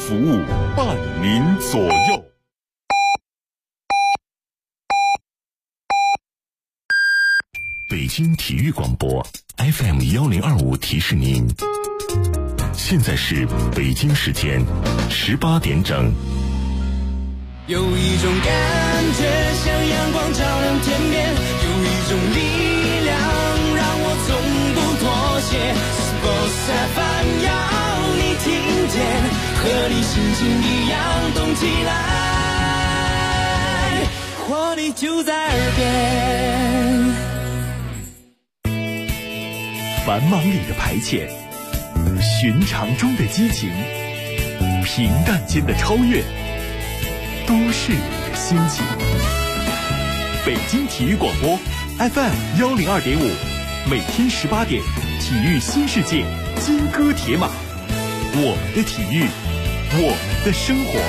服务，伴您左右。北京体育广播 FM1025提示您，现在是北京时间18点整。 有一种感觉像阳光照亮天边，有一种力量让我从不妥协。Sports FM 要你听见，和你心情一样动起来，活力就在耳边。 繁忙里的排遣，寻常中的激情，平淡间的超越，都是你的心情。北京体育广播 FM102.5，每天18点，体育新世界，金戈铁马，我们的体育，我们的生活。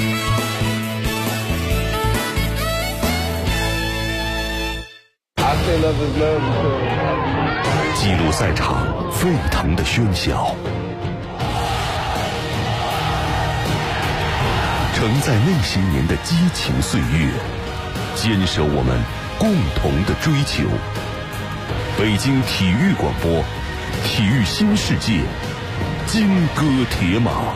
记录赛场沸腾的喧嚣，承载那些年的激情岁月，坚守我们共同的追求。北京体育广播，体育新世界，金戈铁马。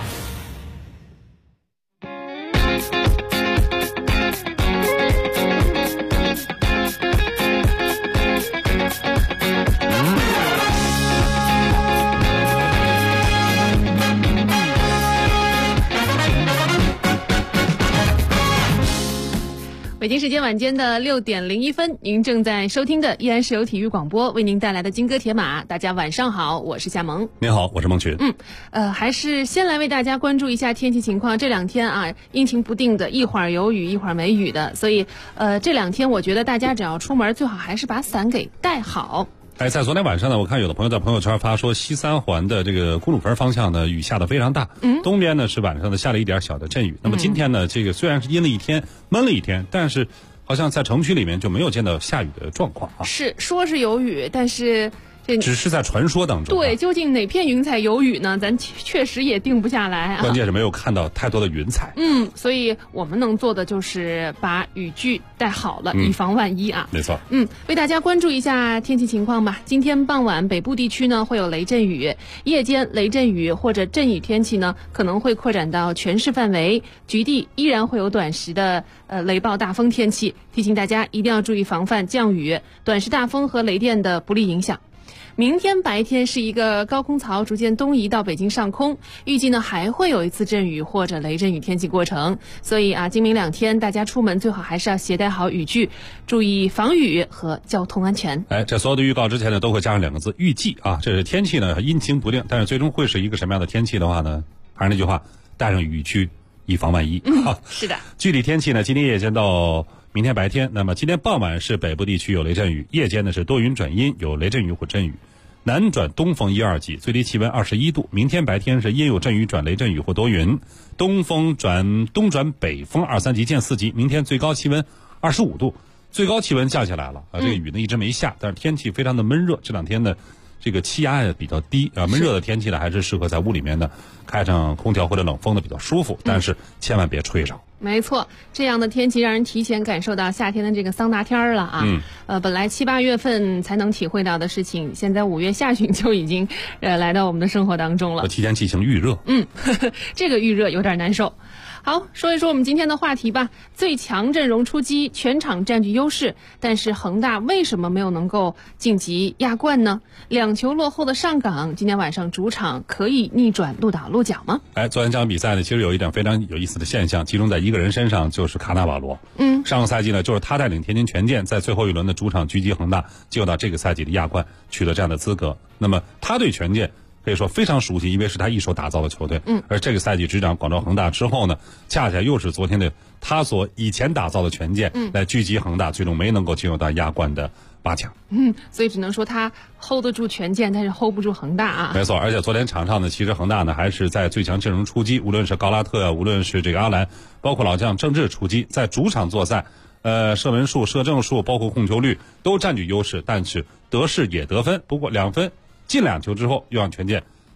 北京时间晚间的6点01分，您正在收听的依然是由体育广播为您带来的金戈铁马。大家晚上好，我是夏萌。 您好，我是孟群。 还是先来为大家关注一下天气情况。这两天啊，阴晴不定的，一会儿有雨，一会儿没雨的，所以这两天我觉得大家只要出门，最好还是把伞给带好。 在昨天晚上呢，我看有的朋友在朋友圈发说，西三环的这个公主坟方向呢，雨下得非常大。东边呢是晚上呢下了一点小的阵雨。那么今天呢，这个虽然是阴了一天，闷了一天，但是好像在城区里面就没有见到下雨的状况啊。 是说是有雨，但是只是在传说当中。 对，究竟哪片云彩有雨呢？咱确实也定不下来啊。 关键是没有看到太多的云彩。 所以我们能做的就是把雨具带好了，以防万一啊。 没错。 为大家关注一下天气情况吧。今天傍晚北部地区呢会有雷阵雨，夜间雷阵雨或者阵雨天气呢可能会扩展到全市范围，局地依然会有短时的雷暴大风天气，提醒大家一定要注意防范降雨、短时大风和雷电的不利影响。明天白天是一个高空槽逐渐东移到北京上空，预计呢还会有一次阵雨或者雷阵雨天气过程，所以今明两天大家出门最好还是要携带好雨具，注意防雨和交通安全。 这所有的预告之前呢都会加上2个字，预计啊。这是天气呢阴晴不定，但是最终会是一个什么样的天气的话呢，还是那句话，带上雨具以防万一。 是的。 具体天气呢，今天夜间到明天白天，那么今天傍晚是北部地区有雷阵雨，夜间呢是多云转阴，有雷阵雨或阵雨，南转东风1、2级，最低气温21度。明天白天是阴有阵雨转雷阵雨或多云，东转北风2、3级见4级。明天最高气温25度，最高气温降下来了这个雨呢一直没下，但是天气非常的闷热。这两天呢这个气压也比较低闷热的天气呢还是适合在屋里面呢开上空调或者冷风的比较舒服，但是千万别吹着。 没错，这样的天气让人提前感受到夏天的这个桑拿天了啊。本来7、8月份才能体会到的事情，现在5月下旬就已经来到我们的生活当中了。 我提前进行预热。 这个预热有点难受。好，说一说我们今天的话题吧。最强阵容出击，全场占据优势，但是恒大为什么没有能够晋级亚冠呢？2球落后的上港，今天晚上主场可以逆转鹿岛鹿角吗？ 昨天这场比赛呢，其实有一点非常有意思的现象，集中在一个人身上，就是卡纳瓦罗。上个赛季呢，就是他带领天津权健在最后一轮的主场狙击恒大，就到这个赛季的亚冠取得这样的资格。那么他对权健可以说非常熟悉，因为是他一手打造的球队。而这个赛季执掌广州恒大之后呢，恰恰又是昨天的他所以前打造的权健来狙击恒大，最终没能够进入到亚冠的8强。 所以只能说他 hold 得住权健，但是 hold 不住恒大啊。 没错，而且昨天场上呢，其实恒大呢还是在最强阵容出击，无论是高拉特无论是这个阿兰，包括老将郑智出击，在主场作赛，射门数、射正数，包括控球率都占据优势，但是得势也得分。不过2分进2球之后，又让权健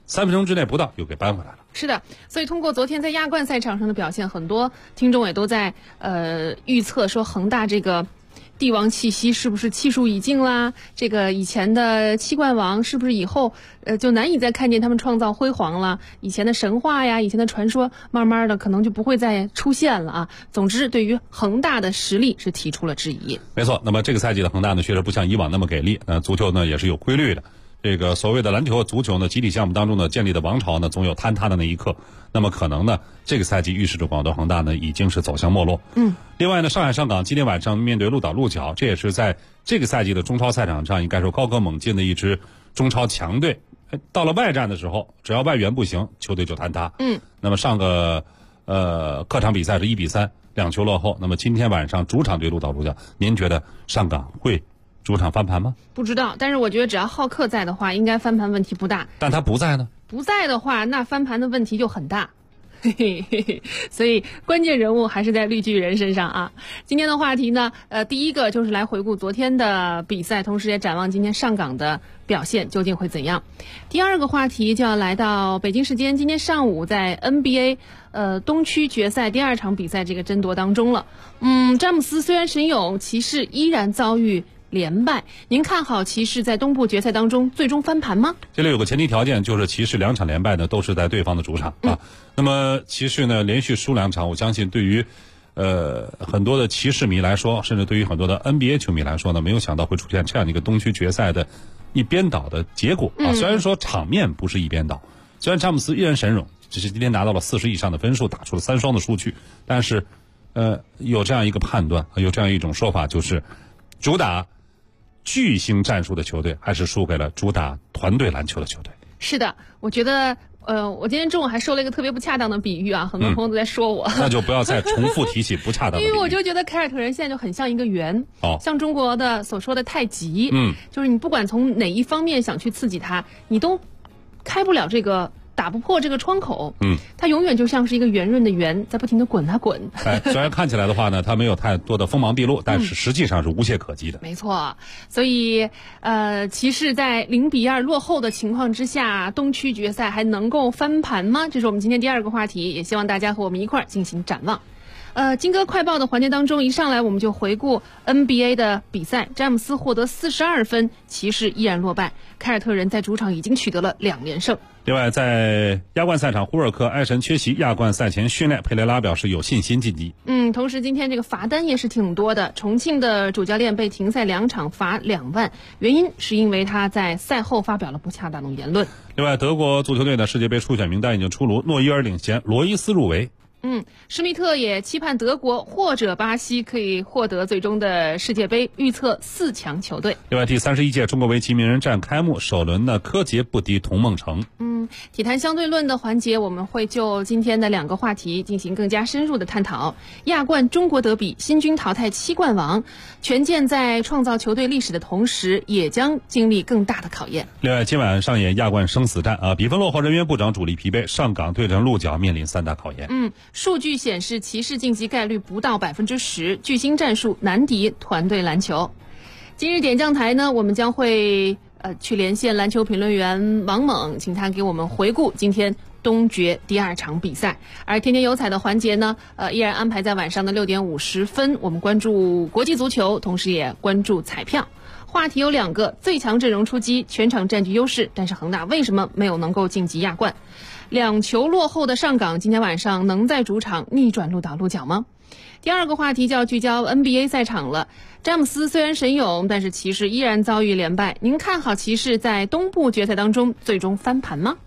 3分钟之内不到又给扳回来了。 是的，所以通过昨天在亚冠赛场上的表现，很多听众也都在预测说恒大这个帝王气息是不是气数已尽啦？这个以前的七冠王是不是以后就难以再看见他们创造辉煌了？以前的神话呀，以前的传说，慢慢的可能就不会再出现了啊。总之，对于恒大的实力是提出了质疑。 没错，那么这个赛季的恒大呢，确实不像以往那么给力。足球呢也是有规律的。这个所谓的篮球、足球呢，集体项目当中呢建立的王朝呢，总有坍塌的那一刻。那么可能呢，这个赛季预示着广州恒大呢已经是走向没落。另外呢，上海上港今天晚上面对鹿岛鹿角，这也是在这个赛季的中超赛场上应该说高歌猛进的一支中超强队。到了外战的时候，只要外援不行，球队就坍塌。那么上个客场比赛是1-3，2球落后。那么今天晚上主场对鹿岛鹿角，您觉得上港会主场翻盘吗？ 不知道，但是我觉得只要浩克在的话，应该翻盘问题不大。 但他不在呢？ 不在的话，那翻盘的问题就很大。所以关键人物还是在绿巨人身上啊。今天的话题呢，第一个就是来回顾昨天的比赛，同时也展望今天上港的表现究竟会怎样。第二个话题就要来到北京时间今天上午在 NBA 东区决赛第2场比赛这个争夺当中了。詹姆斯虽然神勇，骑士依然遭遇连败，您看好骑士在东部决赛当中最终翻盘吗？ 这里有个前提条件，就是骑士2场连败呢都是在对方的主场啊。那么骑士呢连续输2场，我相信对于很多的骑士迷来说，甚至对于很多的 NBA 球迷来说呢，没有想到会出现这样一个东区决赛的一边倒的结果啊。虽然说场面不是一边倒，虽然詹姆斯依然神勇，只是今天拿到了40以上的分数，打出了3双的数据，但是有这样一个判断，有这样一种说法，就是主打巨星战术的球队还是输给了主打团队篮球的球队。 是的，我觉得我今天中午还说了一个特别不恰当的比喻啊，很多朋友都在说我。 那就不要再重复提起不恰当的比喻。 因为我就觉得凯尔特人现在就很像一个圆，像中国的所说的太极，就是你不管从哪一方面想去刺激它，你都开不了这个。打不破这个窗口，它永远就像是一个圆润的圆，在不停的滚啊滚。 虽然看起来的话呢，它没有太多的锋芒毕露，但是实际上是无懈可击的。 没错，所以骑士在0-2落后的情况之下，东区决赛还能够翻盘吗？这是我们今天第2个话题，也希望大家和我们一块儿进行展望。金哥快报的环节当中，一上来我们就回顾 NBA 的比赛，詹姆斯获得42分，骑士依然落败，凯尔特人在主场已经取得了2连胜。 另外，在亚冠赛场，胡尔克爱神缺席亚冠赛前训练，佩雷拉表示有信心晋级。 同时今天这个罚单也是挺多的，重庆的主教练被停赛2场，罚2万，原因是因为他在赛后发表了不恰当的言论。 另外，德国足球队的世界杯初选名单已经出炉，诺伊尔领衔，罗伊斯入围。 施密特也期盼德国或者巴西可以获得最终的世界杯，预测4强球队。 另外，第31届中国围棋名人战开幕，首轮的柯洁不敌童梦成。 体坛相对论的环节，我们会就今天的2个话题进行更加深入的探讨。亚冠中国德比，新军淘汰7冠王，权健在创造球队历史的同时，也将经历更大的考验。 另外，今晚上演亚冠生死战啊，比分落后，人员部长主力疲惫，上港对阵鹿角面临3大考验。 数据显示，骑士晋级概率不到10%，巨星战术难敌团队篮球。今日点将台呢，我们将会去连线篮球评论员王猛，请他给我们回顾今天东决第2场比赛。而天天有彩的环节呢，依然安排在晚上的6点50分，我们关注国际足球，同时也关注彩票。话题有2个：最强阵容出击，全场占据优势，但是恒大为什么没有能够晋级亚冠？2球落后的上港今天晚上能在主场逆转鹿岛鹿角吗？第2个话题就要聚焦 NBA 赛场了。詹姆斯虽然神勇，但是骑士依然遭遇连败。您看好骑士在东部决赛当中最终翻盘吗？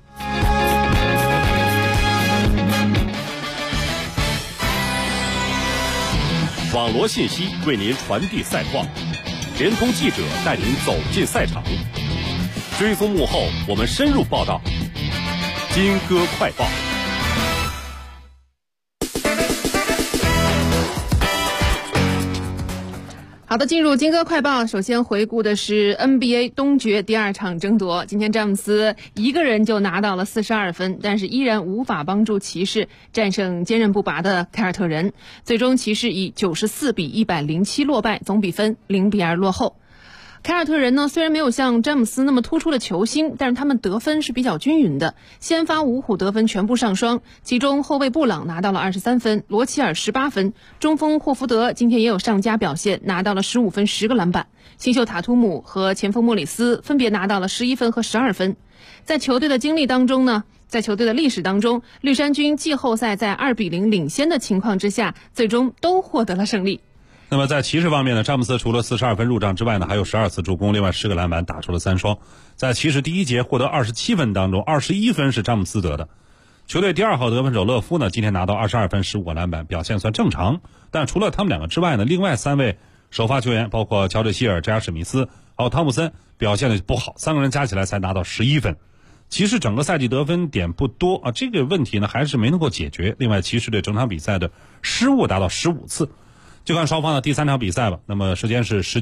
网罗信息为您传递赛况，联通记者带您走进赛场，追踪幕后，我们深入报道。金哥快报。 好的，进入金哥快报，首先回顾的是 NBA 东决第2场争夺。今天詹姆斯一个人就拿到了42分，但是依然无法帮助骑士战胜坚韧不拔的凯尔特人。最终骑士以94比107落败，总比分0-2落后。 凯尔特人呢，虽然没有像詹姆斯那么突出的球星，但是他们得分是比较均匀的。先发五虎得分全部上双，其中后卫布朗拿到了23分，罗齐尔18分，中锋霍福德今天也有上佳表现，拿到了15分10个篮板。新秀塔图姆和前锋莫里斯分别拿到了11分和12分。在球队的经历当中呢，在球队的历史当中，绿衫军季后赛在2-0领先的情况之下，最终都获得了胜利。 那么在骑士方面呢，詹姆斯除了42分入账之外呢，还有12次助攻，另外10个篮板，打出了3双。在骑士第一节获得27分当中，21分是詹姆斯得的。球队第2号得分手勒夫呢，今天拿到22分15个篮板，表现算正常。但除了他们两个之外呢，另外3位首发球员，包括乔治希尔、詹尔史密斯还有汤普森，表现的不好，3个人加起来才拿到11分。骑士整个赛季得分点不多啊，这个问题呢还是没能够解决。另外，骑士队整场比赛的失误达到15次。就看双方的第3场比赛吧。那么时间是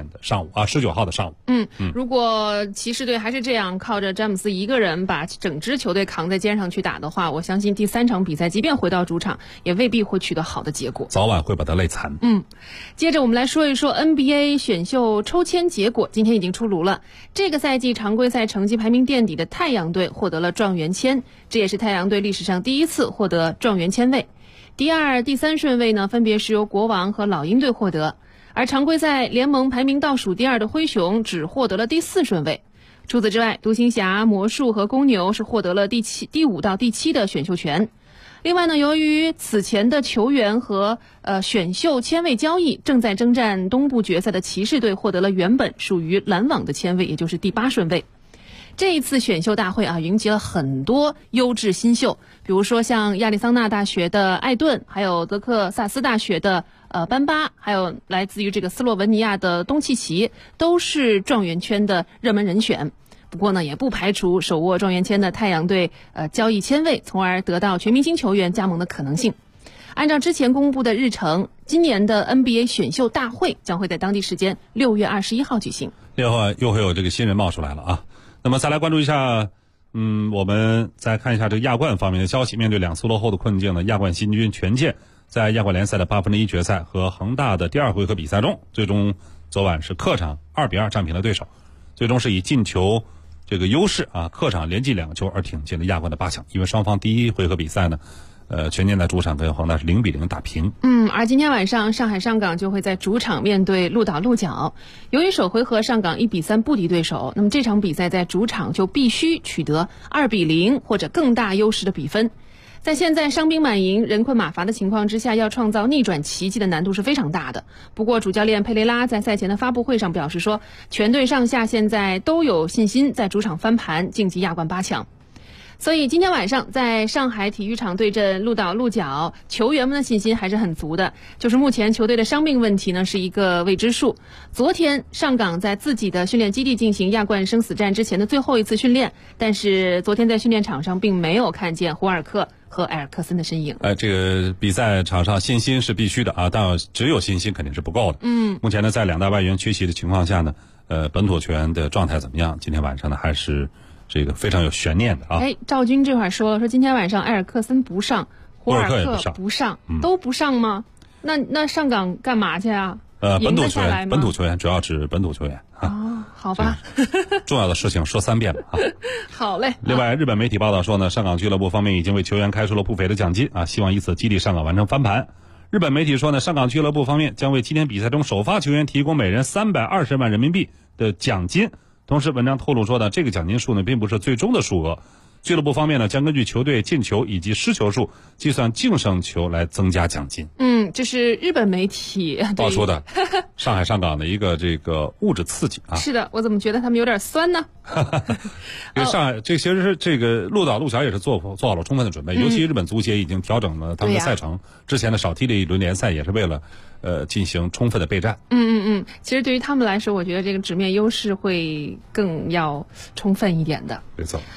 19号的上午。 如果骑士队还是这样靠着詹姆斯一个人把整支球队扛在肩上去打的话，我相信第3场比赛即便回到主场，也未必会取得好的结果， 早晚会把他累残。 接着我们来说一说 NBA 选秀抽签结果，今天已经出炉了。这个赛季常规赛成绩排名垫底的太阳队获得了状元签，这也是太阳队历史上第一次获得状元签位。第2、第3顺位呢，分别是由国王和老鹰队获得，而常规赛联盟排名倒数第2的灰熊只获得了第4顺位。除此之外，独行侠、魔术和公牛是获得了第5到第7的选秀权。另外呢，由于此前的球员和选秀签位交易，正在征战东部决赛的骑士队获得了原本属于篮网的签位，也就是第8顺位。这一次选秀大会啊，云集了很多优质新秀，比如说像亚利桑那大学的艾顿，还有德克萨斯大学的班巴，还有来自于这个斯洛文尼亚的东契奇，都是状元签的热门人选。不过呢，也不排除手握状元签的太阳队交易签位，从而得到全明星球员加盟的可能性。按照之前公布的日程，今年的 NBA 选秀大会将会在当地时间6月21号举行。 6号又会有这个新人冒出来了啊。那么再来关注一下，我们再看一下这个亚冠方面的消息。面对2次落后的困境呢，亚冠新军权健在亚冠联赛的1/8决赛和恒大的第2回合比赛中，最终昨晚是客场2-2战平了对手，最终是以进球这个优势啊，客场连进2个球而挺进了亚冠的8强。因为双方第1回合比赛呢，权健在主场跟恒大是0-0打平。 而今天晚上上海上港就会在主场面对鹿岛鹿角。由于首回合上港1-3不敌对手，那么这场比赛在主场就必须取得2-0或者更大优势的比分。在现在伤兵满营、人困马乏的情况之下，要创造逆转奇迹的难度是非常大的。不过主教练佩雷拉在赛前的发布会上表示说，全队上下现在都有信心在主场翻盘晋级亚冠8强。所以今天晚上在上海体育场对阵鹿岛鹿角，球员们的信心还是很足的。就是目前球队的伤病问题呢是一个未知数。昨天上港在自己的训练基地进行亚冠生死战之前的最后一次训练，但是昨天在训练场上并没有看见胡尔克和埃尔克森的身影。 这个比赛场上信心是必须的啊，但只有信心肯定是不够的。目前呢，在2大外援缺席的情况下呢，本土球员的状态怎么样？今天晚上呢，还是这个非常有悬念的啊！ 赵军这会儿说今天晚上埃尔克森不上，胡尔克不上，都不上吗？那上港干嘛去啊？ 本土球员主要指本土球员啊。 好吧。 重要的事情说3遍吧啊。 好嘞。 另外，日本媒体报道说呢，上港俱乐部方面已经为球员开出了不菲的奖金啊，希望以此激励上港完成翻盘。日本媒体说呢，上港俱乐部方面将为今天比赛中首发球员提供每人320万人民币的奖金。同时，文章透露说呢，这个奖金数呢并不是最终的数额，俱乐部方面呢将根据球队进球以及失球数计算净胜球来增加奖金。 这是日本媒体报出的上海上港的一个这个物质刺激啊。 是的，我怎么觉得他们有点酸呢？ 因为上海这其实是这个鹿岛鹿角也是做好了充分的准备，尤其日本足协已经调整了他们的赛程，之前的少踢了一轮联赛也是为了进行充分的备战。 其实对于他们来说，我觉得这个纸面优势会更要充分一点的。 没错。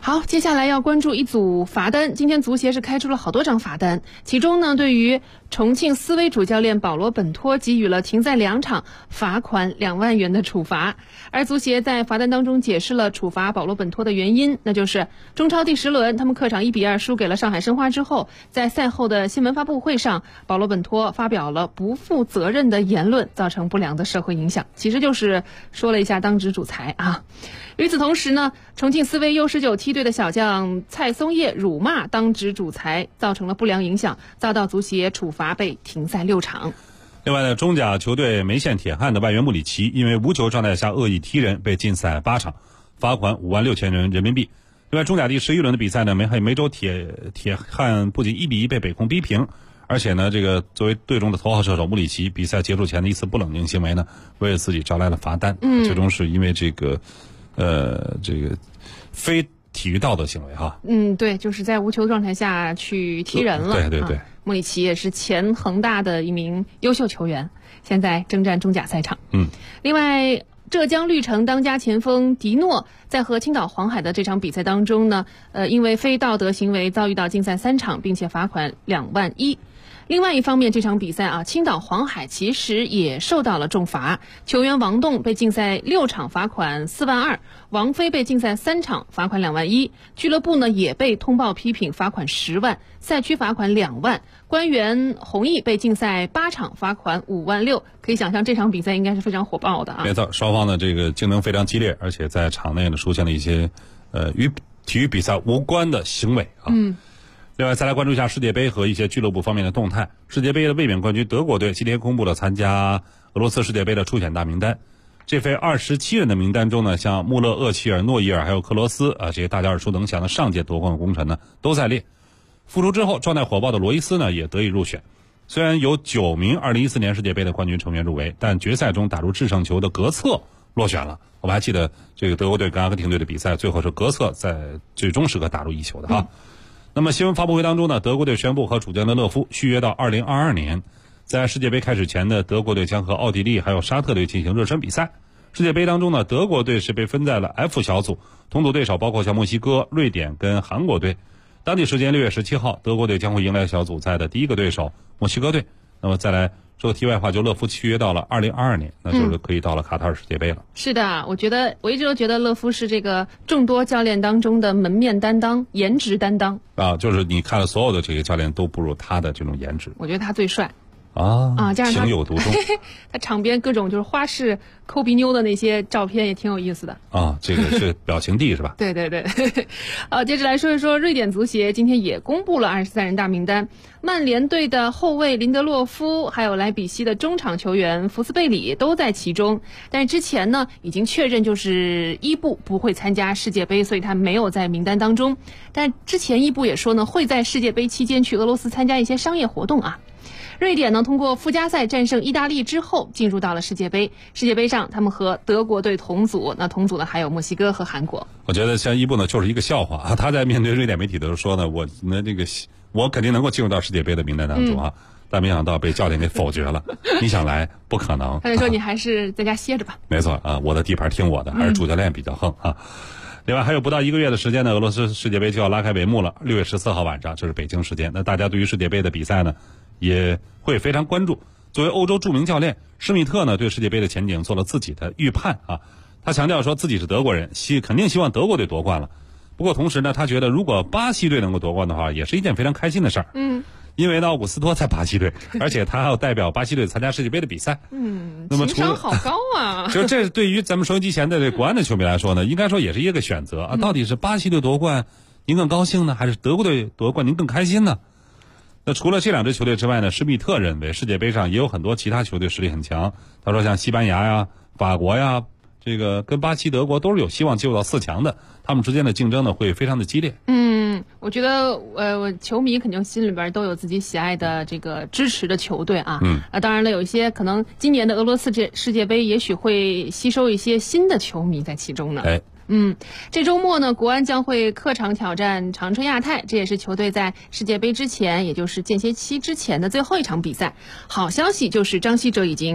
好，接下来要关注一组罚单。今天足协是开出了好多张罚单，其中呢，对于重庆斯威主教练保罗本托给予了停赛2场、罚款2万元的处罚。而足协在罚单当中解释了处罚保罗本托的原因，那就是中超第10轮他们客场1-2输给了上海申花之后，在赛后的新闻发布会上，保罗本托发表了不负责任的言论，造成不良的社会影响。其实就是说了一下当值主裁啊。与此同时呢，重庆斯威 U19 梯队的小将蔡松叶辱骂当值主裁，造成了不良影响，遭到足协处罚，被停赛6场。 另外呢，中甲球队梅县铁汉的外援穆里奇因为无球状态下恶意踢人，被禁赛8场，罚款56000元人民币。另外，中甲第11轮的比赛呢，梅州铁汉不仅1-1被北控逼平，而且呢，这个作为队中的头号射手穆里奇，比赛结束前的一次不冷静行为呢，为自己招来了罚单。最终是因为这个非体育道德行为哈。 对，就是在无球状态下去踢人了。对。穆里奇也是前恒大的一名优秀球员，现在征战中甲赛场。另外，浙江绿城当家前锋迪诺在和青岛黄海的这场比赛当中呢，因为非道德行为遭遇到禁赛3场，并且罚款2万1。另外一方面，这场比赛啊，青岛黄海其实也受到了重罚，球员王栋被禁赛6场，罚款4万2；王菲被禁赛3场，罚款2万1；俱乐部呢也被通报批评，罚款10万；赛区罚款2万；官员弘毅被禁赛8场，罚款5万6。可以想象这场比赛应该是非常火爆的啊。 没错，双方的这个竞争非常激烈，而且在场内呢出现了一些与体育比赛无关的行为啊。另外，再来关注一下世界杯和一些俱乐部方面的动态。世界杯的卫冕冠军德国队今天公布了参加俄罗斯世界杯的初选大名单。这份27人的名单中呢，像穆勒、厄齐尔、诺伊尔还有克罗斯这些大家耳熟能详的上届夺冠功臣呢都在列。复出之后状态火爆的罗伊斯呢也得以入选。虽然有9名2014年世界杯的冠军成员入围，但决赛中打入制胜球的格策落选了。我们还记得这个德国队跟阿根廷队的比赛，最后是格策在最终时刻打入1球的哈。那么新闻发布会当中呢，德国队宣布和主将的勒夫续约到2022年。在世界杯开始前呢，德国队将和奥地利还有沙特队进行热身比赛。世界杯当中呢，德国队是被分在了 F 小组，同组对手包括像墨西哥、瑞典跟韩国队。当地时间6月17号，德国队将会迎来小组赛的第一个对手墨西哥队。那么再来说题外话，就勒夫续约到了2022年，那就是可以到了卡塔尔世界杯了。 是的，我一直都觉得勒夫是这个众多教练当中的门面担当、颜值担当就是你看了所有的这些教练都不如他的这种颜值。 我觉得他最帅加上情有独钟。 他场边各种就是花式抠鼻妞的那些照片也挺有意思的这个是表情帝是吧？ 对。接着来说一说瑞典足协今天也公布了23人大名单。曼联队的后卫林德洛夫还有莱比锡的中场球员福斯贝里都在其中，但是之前呢已经确认就是伊布不会参加世界杯，所以他没有在名单当中。但之前伊布也说呢，会在世界杯期间去俄罗斯参加一些商业活动啊。瑞典呢，通过附加赛战胜意大利之后，进入到了世界杯。世界杯上，他们和德国队同组，那同组的还有墨西哥和韩国。 我觉得像伊布呢，就是一个笑话他在面对瑞典媒体的时候说呢，我肯定能够进入到世界杯的名单当中但没想到被教练给否决了。你想来不可能。 他就说你还是在家歇着吧。 没错我的地盘听我的，还是主教练比较横另外还有不到1个月的时间呢，俄罗斯世界杯就要拉开帷幕了。6月14号晚上，这是北京时间。那大家对于世界杯的比赛呢，也会非常关注。作为欧洲著名教练，施密特呢对世界杯的前景做了自己的预判他强调说自己是德国人，肯定希望德国队夺冠了。不过同时呢，他觉得如果巴西队能够夺冠的话，也是一件非常开心的事儿。因为呢，奥古斯托在巴西队，而且他还要代表巴西队参加世界杯的比赛。 那么情商好高啊！ 就这对于咱们收音机前的国安的球迷来说呢，应该说也是一个选择到底是巴西队夺冠您更高兴呢，还是德国队夺冠您更开心呢？那除了这2支球队之外呢，施密特认为世界杯上也有很多其他球队实力很强。他说像西班牙呀、法国呀，这个跟巴西、德国都是有希望进入到4强的，他们之间的竞争呢会非常的激烈。 我觉得球迷肯定心里边都有自己喜爱的这个支持的球队当然了，有一些可能今年的俄罗斯世界杯也许会吸收一些新的球迷在其中呢。这周末呢，国安将会客场挑战长春亚泰，这也是球队在世界杯之前，也就是间歇期之前的最后一场比赛。好消息就是张稀哲已经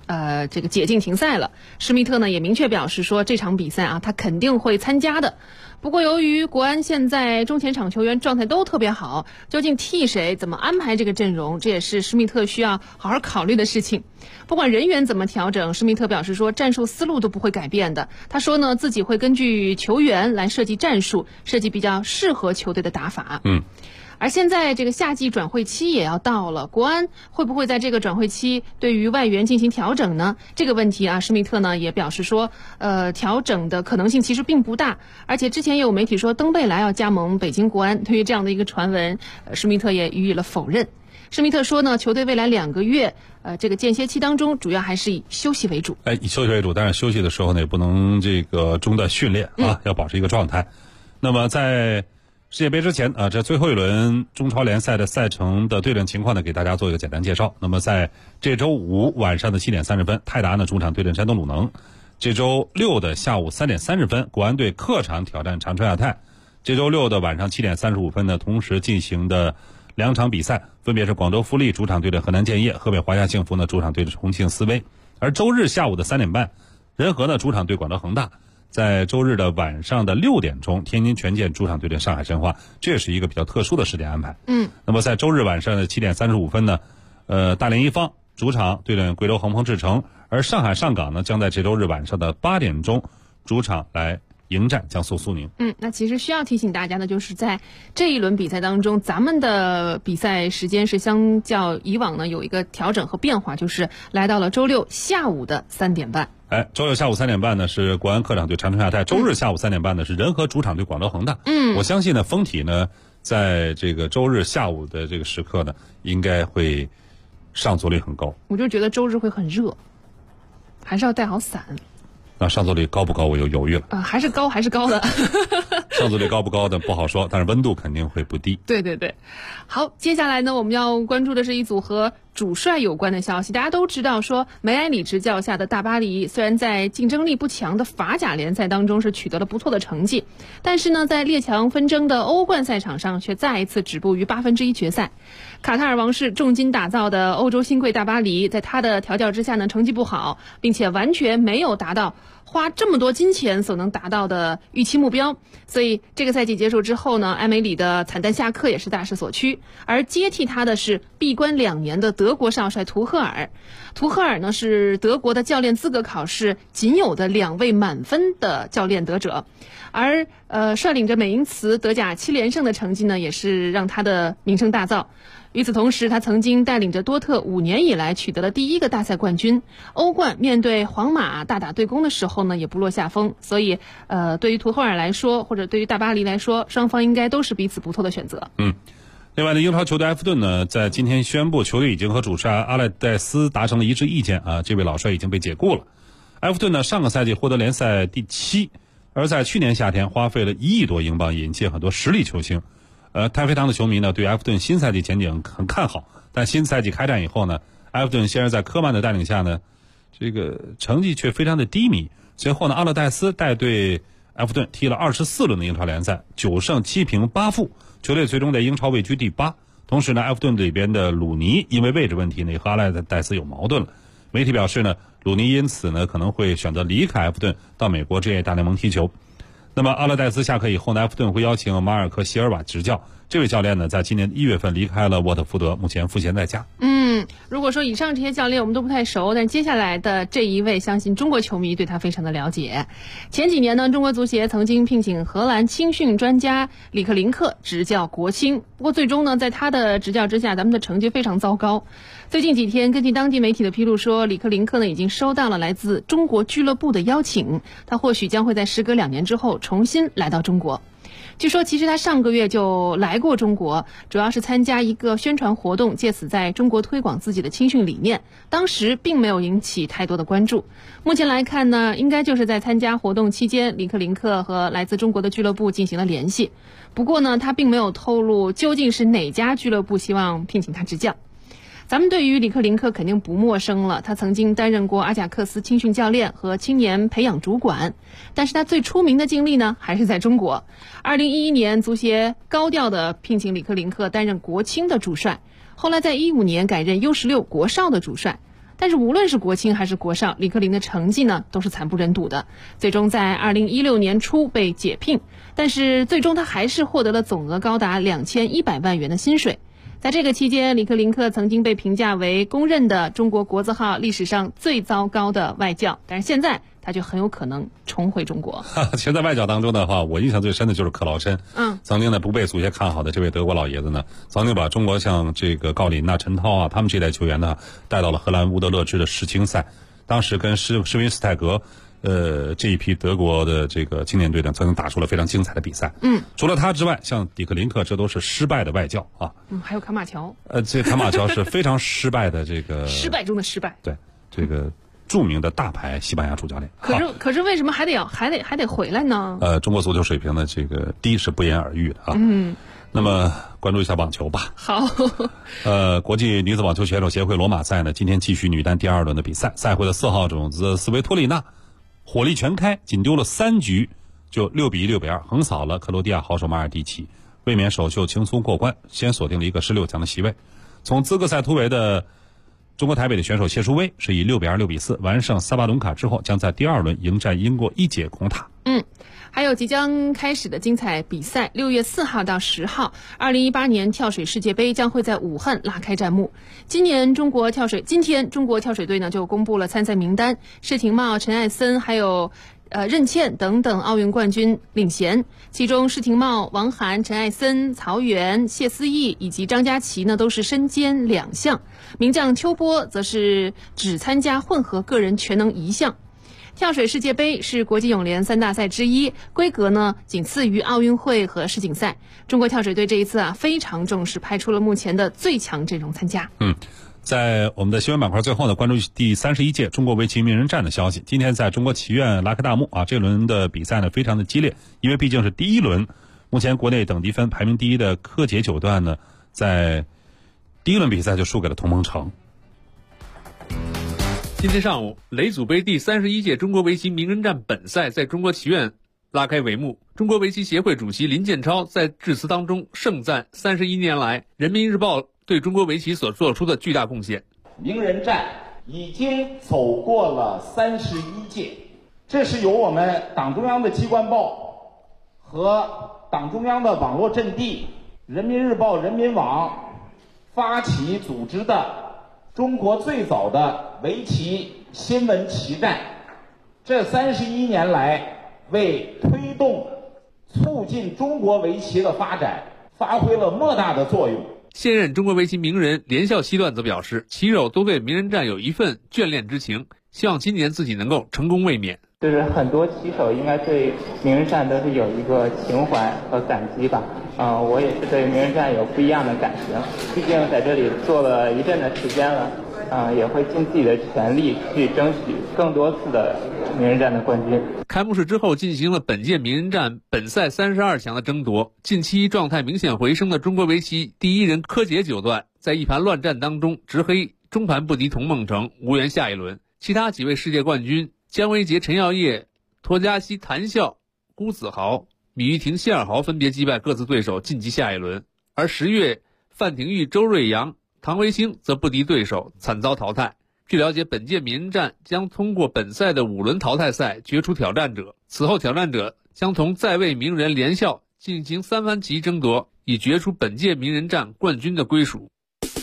这个解禁停赛了。施密特呢也明确表示说，这场比赛啊他肯定会参加的。不过由于国安现在中前场球员状态都特别好，究竟替谁怎么安排这个阵容，这也是施密特需要好好考虑的事情。不管人员怎么调整，施密特表示说战术思路都不会改变的。他说呢自己会根据球员来设计战术，设计比较适合球队的打法。而现在这个夏季转会期也要到了，国安会不会在这个转会期对于外援进行调整呢？这个问题啊，施密特呢也表示说，调整的可能性其实并不大。而且之前也有媒体说登贝莱要加盟北京国安，对于这样的一个传闻，施密特也予以了否认。施密特说呢，球队未来2个月，这个间歇期当中，主要还是以休息为主。 以休息为主，但是休息的时候呢，也不能这个中断训练啊，要保持一个状态。那么在世界杯之前这最后一轮中超联赛的赛程的对阵情况呢，给大家做一个简单介绍。那么在这周5晚上的7点30分，泰达呢主场对阵山东鲁能；这周6的下午3点30分，国安队客场挑战长春亚泰；这周6的晚上7点35分呢，同时进行的2场比赛，分别是广州富力主场对阵河南建业，河北华夏幸福呢主场对阵重庆斯威。而周日下午的3点半，人和呢主场对广州恒大。在周日的晚上的6点钟，天津权健主场对阵上海申花，这也是一个比较特殊的时间安排。那么在周日晚上的7点35分呢，大连一方主场对阵贵州恒丰智诚，而上海上港呢将在这周日晚上的8点钟主场来迎战江苏苏宁。 那其实需要提醒大家的就是在这一轮比赛当中，咱们的比赛时间是相较以往呢有一个调整和变化，就是来到了周六下午的3点半。 周六下午3点半呢是国安客场对长春亚泰，周日下午3点半呢是人和主场对广州恒大。我相信呢风体呢在这个周日下午的这个时刻呢应该会上座率很高。 我就觉得周日会很热，还是要带好伞。 那上座率高不高我就犹豫了。 还是高的。 上座率高不高的不好说，但是温度肯定会不低。 对。好，接下来呢我们要关注的是一组和主帅有关的消息。大家都知道说，梅埃里执教下的大巴黎虽然在竞争力不强的法甲联赛当中是取得了不错的成绩，但是呢在列强纷争的欧冠赛场上却再一次止步于1/8决赛。卡塔尔王室重金打造的欧洲新贵大巴黎，在他的调教之下呢成绩不好，并且完全没有达到花这么多金钱所能达到的预期目标，所以这个赛季结束之后呢，埃梅里的惨淡下课也是大势所趋。而接替他的是闭关2年的德国少帅图赫尔。图赫尔呢是德国的教练资格考试仅有的2位满分的教练得者，而率领着美因茨德甲7连胜的成绩呢，也是让他的名声大噪。与此同时，他曾经带领着多特5年以来取得了第1个大赛冠军。欧冠面对皇马大打对攻的时候呢，也不落下风。所以，对于图赫尔来说，或者对于大巴黎来说，双方应该都是彼此不错的选择。 另外呢，英超球队埃弗顿呢，在今天宣布球队已经和主帅阿莱戴斯达成了一致意见这位老帅已经被解雇了。埃弗顿呢，上个赛季获得联赛第7，而在去年夏天花费了1亿多英镑引进很多实力球星。太妃堂的球迷呢对埃弗顿新赛季前景很看好，但新赛季开战以后呢，埃弗顿先是在科曼的带领下呢，这个成绩却非常的低迷。随后呢，阿勒戴斯带队埃弗顿踢了24轮的英超联赛，9胜7平8负，球队最终在英超位居第8。同时呢，埃弗顿里边的鲁尼因为位置问题呢，也和阿勒戴斯有矛盾了。媒体表示呢，鲁尼因此呢可能会选择离开埃弗顿，到美国职业大联盟踢球。那么阿勒戴斯下课以后呢，埃弗顿会邀请马尔科·席尔瓦执教。这位教练呢，在今年1月份离开了沃特福德，目前赋闲在家。 如果说以上这些教练我们都不太熟，但接下来的这一位，相信中国球迷对他非常的了解。前几年呢，中国足协曾经聘请荷兰青训专家里克林克执教国青，不过最终呢，在他的执教之下，咱们的成绩非常糟糕。最近几天，根据当地媒体的披露说，里克林克呢已经收到了来自中国俱乐部的邀请，他或许将会在时隔2年之后重新来到中国。据说其实他上个月就来过中国，主要是参加一个宣传活动，借此在中国推广自己的青训理念，当时并没有引起太多的关注。目前来看呢，应该就是在参加活动期间，里克林克和来自中国的俱乐部进行了联系。不过呢，他并没有透露究竟是哪家俱乐部希望聘请他执教。咱们对于里克林克肯定不陌生了，他曾经担任过阿贾克斯青训教练和青年培养主管，但是他最出名的经历呢，还是在中国。2011年，足协高调的聘请里克林克担任国青的主帅，后来在15年改任 U16 国少的主帅。 但是无论是国青还是国少，李克林的成绩呢都是惨不忍睹的。最终在2016年初被解聘，但是最终他还是获得了总额高达2100万元的薪水。在这个期间，李克林克曾经被评价为公认的中国国字号历史上最糟糕的外教，但是现在他就很有可能重回中国。 其实在外教当中的话，我印象最深的就是克劳申。曾经呢不被足协看好的这位德国老爷子呢，曾经把中国像这个郜林呐、陈涛啊他们这代球员呢带到了荷兰乌德勒支的世青赛，当时跟施温斯泰格这一批德国的这个青年队呢，曾经打出了非常精彩的比赛。除了他之外，像迪克林克，这都是失败的外教啊。 还有坎马乔。 这坎马乔是非常失败的这个失败中的失败。 对，这个著名的大牌西班牙主教练。 可是为什么还得回来呢？ 中国足球水平的这个低是不言而喻的啊。那么关注一下网球吧。 好。 国际女子网球选手协会罗马赛呢，今天继续女单第2轮的比赛。赛会的4号种子斯维托利娜火力全开，仅丢了3局就6比1、6比2横扫了克罗地亚好手马尔蒂奇，卫冕首秀轻松过关，先锁定了一个16强的席位。从资格赛突围的中国台北的选手谢淑薇是以6比2、6比4完胜萨巴伦卡之后，将在第2轮迎战英国一姐孔塔。 还有即将开始的精彩比赛，6月4号到10号，2018年跳水世界杯将会在武汉拉开战幕。今天中国跳水队呢就公布了参赛名单，施廷懋、陈艾森还有任茜等等奥运冠军领衔，其中施廷懋、王涵、陈艾森、曹缘、谢思义以及张家齐呢都是身兼2项，名将邱波则是只参加混合个人全能1项。跳水世界杯是国际泳联3大赛之一，规格呢仅次于奥运会和世锦赛。中国跳水队这一次非常重视，派出了目前的最强阵容参加。 在我们的新闻板块最后呢，关注第31届中国围棋名人战的消息。今天在中国棋院拉开大幕啊，这轮的比赛呢非常的激烈，因为毕竟是第1轮。目前国内等级分排名第1的柯洁9段呢，在第1轮比赛就输给了童梦成。 今天上午，雷祖杯第31届中国围棋名人战本赛在中国棋院拉开帷幕。中国围棋协会主席林建超在致辞当中盛赞31年来人民日报对中国围棋所做出的巨大贡献。 名人战已经走过了31届，这是由我们党中央的机关报和党中央的网络阵地人民日报、人民网发起组织的中国最早的围棋新闻棋战，这31年来为推动促进中国围棋的发展发挥了莫大的作用。 现任中国围棋名人连啸西段则表示，棋手都对名人战有一份眷恋之情，希望今年自己能够成功卫冕。 就是很多棋手应该对名人战都是有一个情怀和感激吧。我也是对名人战有不一样的感情，毕竟在这里做了一阵的时间了，也会尽自己的全力去争取更多次的名人战的冠军。 开幕式之后进行了本届名人战本赛32强的争夺，近期状态明显回升的中国围棋第1人柯洁9段在一盘乱战当中执黑，中盘不敌童梦成，无缘下一轮。其他几位世界冠军姜维杰、陈耀烨、托加西、谭笑、辜子豪、米玉婷、谢尔豪分别击败各自对手晋级下一轮。而10月范廷钰、周瑞阳、唐维兴则不敌对手，惨遭淘汰。据了解，本届名人战将通过本赛的5轮淘汰赛决出挑战者，此后挑战者将同在位名人连啸进行3番棋争夺，以决出本届名人战冠军的归属。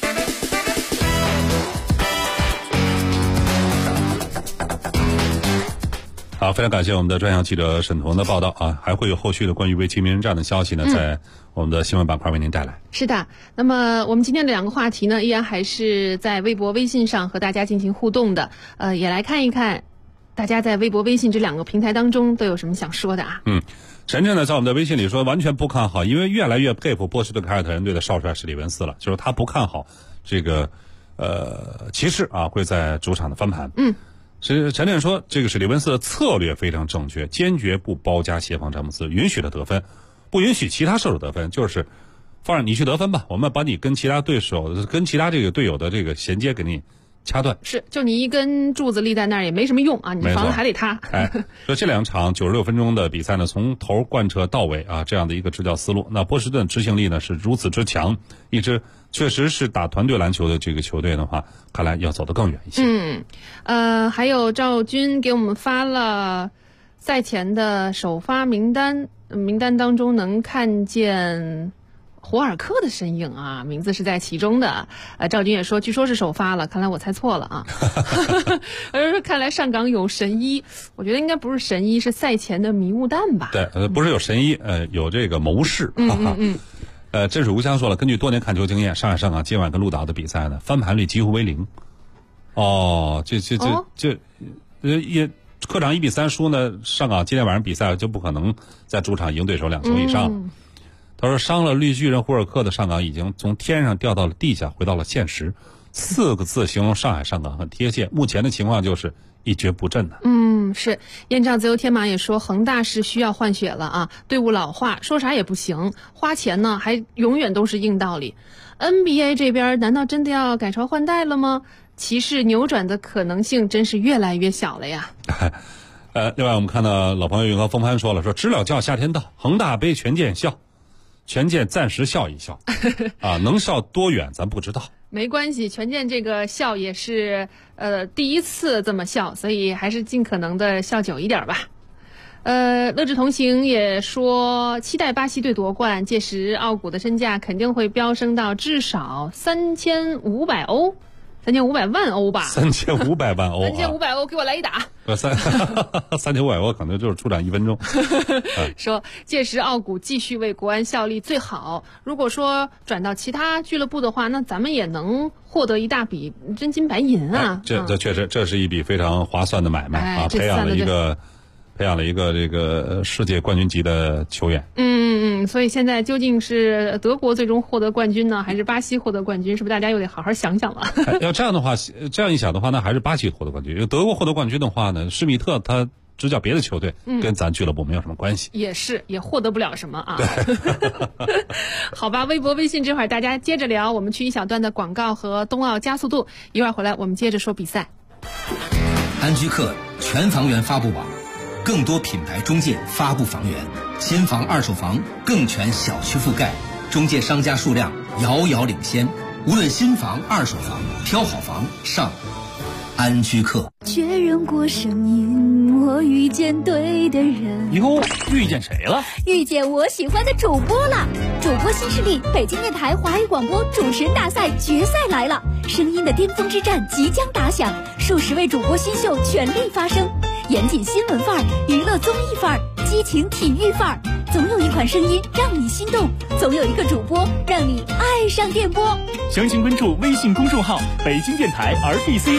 好，非常感谢我们的专项记者沈彤的报道啊，还会有后续的关于围棋名人战的消息呢，在我们的新闻板块为您带来。 是的，那么我们今天的2个话题呢，依然还是在微博、微信上和大家进行互动的，也来看一看大家在微博、微信这2个平台当中都有什么想说的啊。 陈震呢在我们的微信里说完全不看好，因为越来越佩服波士顿凯尔特人队的少帅史蒂文斯了，就是他不看好这个骑士啊会在主场的翻盘。陈震说，这个史蒂文斯的策略非常正确，坚决不包夹协防詹姆斯，允许他得分，不允许其他射手得分，就是放任你去得分吧，我们把你跟其他对手、跟其他这个队友的这个衔接给你掐断。 是，就你一根柱子立在那儿也没什么用啊，你房子还得塌。 说这2场96分钟的比赛呢，从头贯彻到尾啊，这样的一个执教思路。那波士顿执行力呢是如此之强，一支确实是打团队篮球的这个球队的话，看来要走得更远一些。 还有赵军给我们发了赛前的首发名单，名单当中能看见胡尔克的身影啊，名字是在其中的。赵军也说，据说是首发了，看来我猜错了啊。看来上港有神医，我觉得应该不是神医，是赛前的迷雾弹吧？ 对，不是有神医，有这个谋士。镇水无香说了，根据多年看球经验，上海上港今晚跟鹿岛的比赛呢，翻盘率几乎为0。客场1-3输呢，上港今天晚上比赛就不可能在主场赢对手2球以上。他说，伤了绿巨人胡尔克的上港已经从天上掉到了地下，回到了现实。4个字形容上海上港很贴切。目前的情况就是一蹶不振的。 是。燕赵自由天马也说，恒大是需要换血了啊，队伍老化，说啥也不行，花钱呢还永远都是硬道理。NBA 这边难道真的要改朝换代了吗？骑士扭转的可能性真是越来越小了呀。 另外我们看到老朋友云和风帆说了，说知了叫夏天到，恒大杯全见笑，全健暂时笑一笑啊，能笑多远咱不知道。 没关系，全健这个笑也是第一次这么笑，所以还是尽可能的笑久一点吧。乐之同行也说，期待巴西队夺冠，届时奥古的身价肯定会飙升到至少3500欧。3500万欧吧 ，3500万欧 ，3500欧给我来一打。 3500欧可能就是出场1分钟。 说届时奥古继续为国安效力最好。如果说转到其他俱乐部的话，那咱们也能获得一大笔真金白银啊。 这确实，这是一笔非常划算的买卖啊！培养了一个这个世界冠军级的球员。 所以现在究竟是德国最终获得冠军呢，还是巴西获得冠军？是不是大家又得好好想想了？ 要这样的话，这样一想的话，那还是巴西获得冠军。因为德国获得冠军的话呢，施密特他执教别的球队，跟咱俱乐部没有什么关系。也获得不了什么啊。好吧，微博、微信这会儿大家接着聊，我们去一小段的广告和冬奥加速度，一会儿回来我们接着说比赛。 安居客全房源发布网。更多品牌中介发布房源，新房二手房更全小区覆盖，中介商家数量遥遥领先。无论新房二手房，挑好房上安居客。 确认过声音，我遇见对的人。 哟，遇见谁了？ 遇见我喜欢的主播了。主播新势力北京电台华语广播主持人大赛决赛来了，声音的巅峰之战即将打响，数十位主播新秀全力发声。严谨新闻范儿，娱乐综艺范儿，激情体育范儿，总有一款声音让你心动，总有一个主播让你爱上电波。 详情关注微信公众号北京电台 RBC。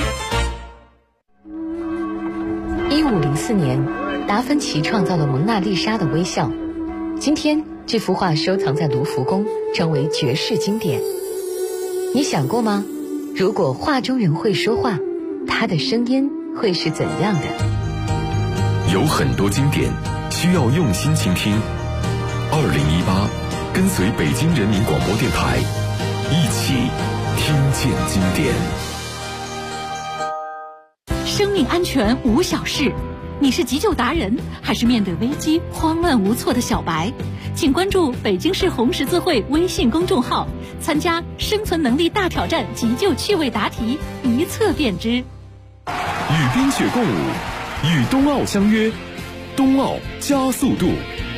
1504年，达芬奇创造了蒙娜丽莎的微笑。今天，这幅画收藏在卢浮宫，成为绝世经典。你想过吗？如果画中人会说话，他的声音会是怎样的？ 有很多经典需要用心倾听。2018，跟随北京人民广播电台，一起听见经典。 生命安全无小事，你是急救达人，还是面对危机慌乱无措的小白？请关注北京市红十字会微信公众号，参加生存能力大挑战急救趣味答题，一测便知。 与冰雪共舞，与冬奥相约，冬奥加速度。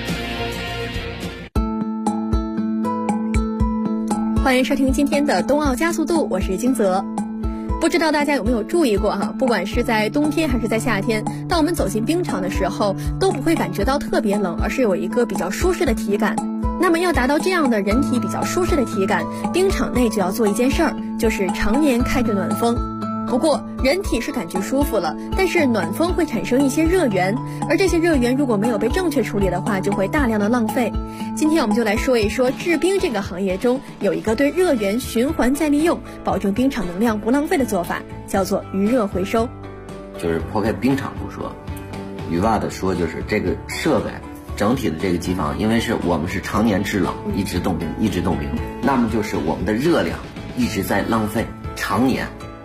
欢迎收听今天的冬奥加速度，我是金泽。不知道大家有没有注意过不管是在冬天还是在夏天，当我们走进冰场的时候，都不会感觉到特别冷，而是有一个比较舒适的体感。那么要达到这样的人体比较舒适的体感，冰场内就要做一件事儿，就是常年开着暖风。不过人体是感觉舒服了，但是暖风会产生一些热源，而这些热源如果没有被正确处理的话，就会大量的浪费。今天我们就来说一说制冰这个行业中有一个对热源循环再利用，保证冰场能量不浪费的做法，叫做余热回收。 就是抛开冰场不说，语外的说，就是这个设备整体的这个机房，因为我们是常年制冷，一直冻冰，那么就是我们的热量一直在浪费，常年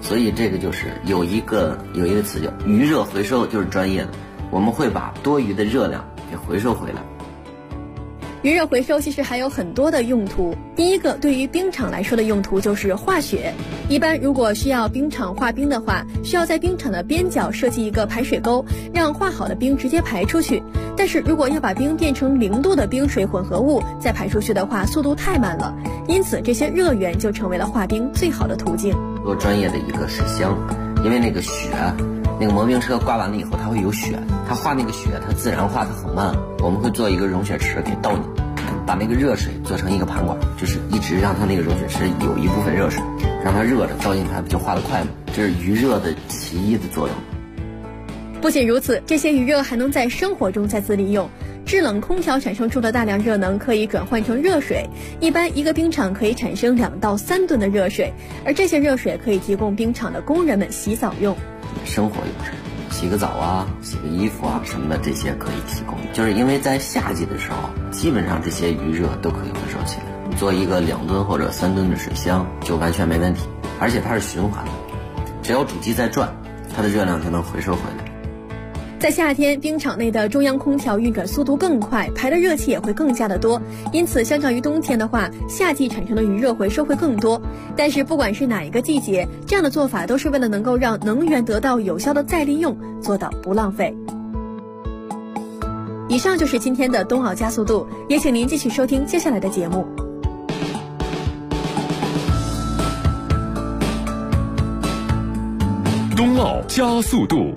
所以这个就是有一个词叫余热回收，就是专业的，我们会把多余的热量给回收回来。 余热回收其实还有很多的用途。第一个，对于冰场来说的用途就是化雪。一般如果需要冰场化冰的话，需要在冰场的边角设计一个排水沟，让化好的冰直接排出去。但是如果要把冰变成0度的冰水混合物再排出去的话，速度太慢了，因此这些热源就成为了化冰最好的途径。 做专业的一个水箱，因为那个雪，那个磨冰车刮完了以后它会有雪，它化那个雪它自然化它很慢，我们会做一个融雪池给倒进，把那个热水做成一个盘管，就是一直让它那个融雪池有一部分热水，让它热着倒进它不就化得快吗？这是余热的其一的作用。 不仅如此，这些余热还能在生活中再次利用。制冷空调产生出的大量热能可以转换成热水，一般一个冰场可以产生2到3吨的热水，而这些热水可以提供冰场的工人们洗澡用。 生活用水，洗个澡啊，洗个衣服啊什么的，这些可以提供。就是因为在夏季的时候，基本上这些余热都可以回收起来，做一个2吨或者3吨的水箱就完全没问题，而且它是循环的，只要主机在转，它的热量就能回收回来。 在夏天，冰场内的中央空调运转速度更快，排的热气也会更加的多，因此相较于冬天的话，夏季产生的余热回收会更多。但是不管是哪一个季节，这样的做法都是为了能够让能源得到有效的再利用，做到不浪费。以上就是今天的冬奥加速度，也请您继续收听接下来的节目。 冬奥加速度。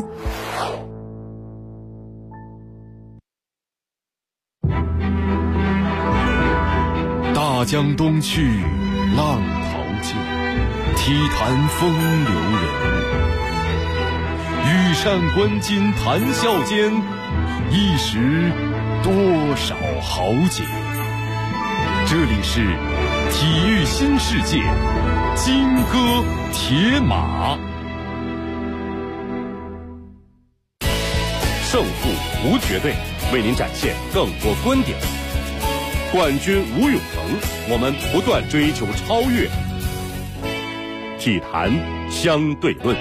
大江东去，浪淘尽，体坛风流人物。羽扇纶巾谈笑间，一时多少豪杰。这里是体育新世界，金戈铁马。胜负无绝对，为您展现更多观点。冠军无永恒，我们不断追求超越。体坛相对论。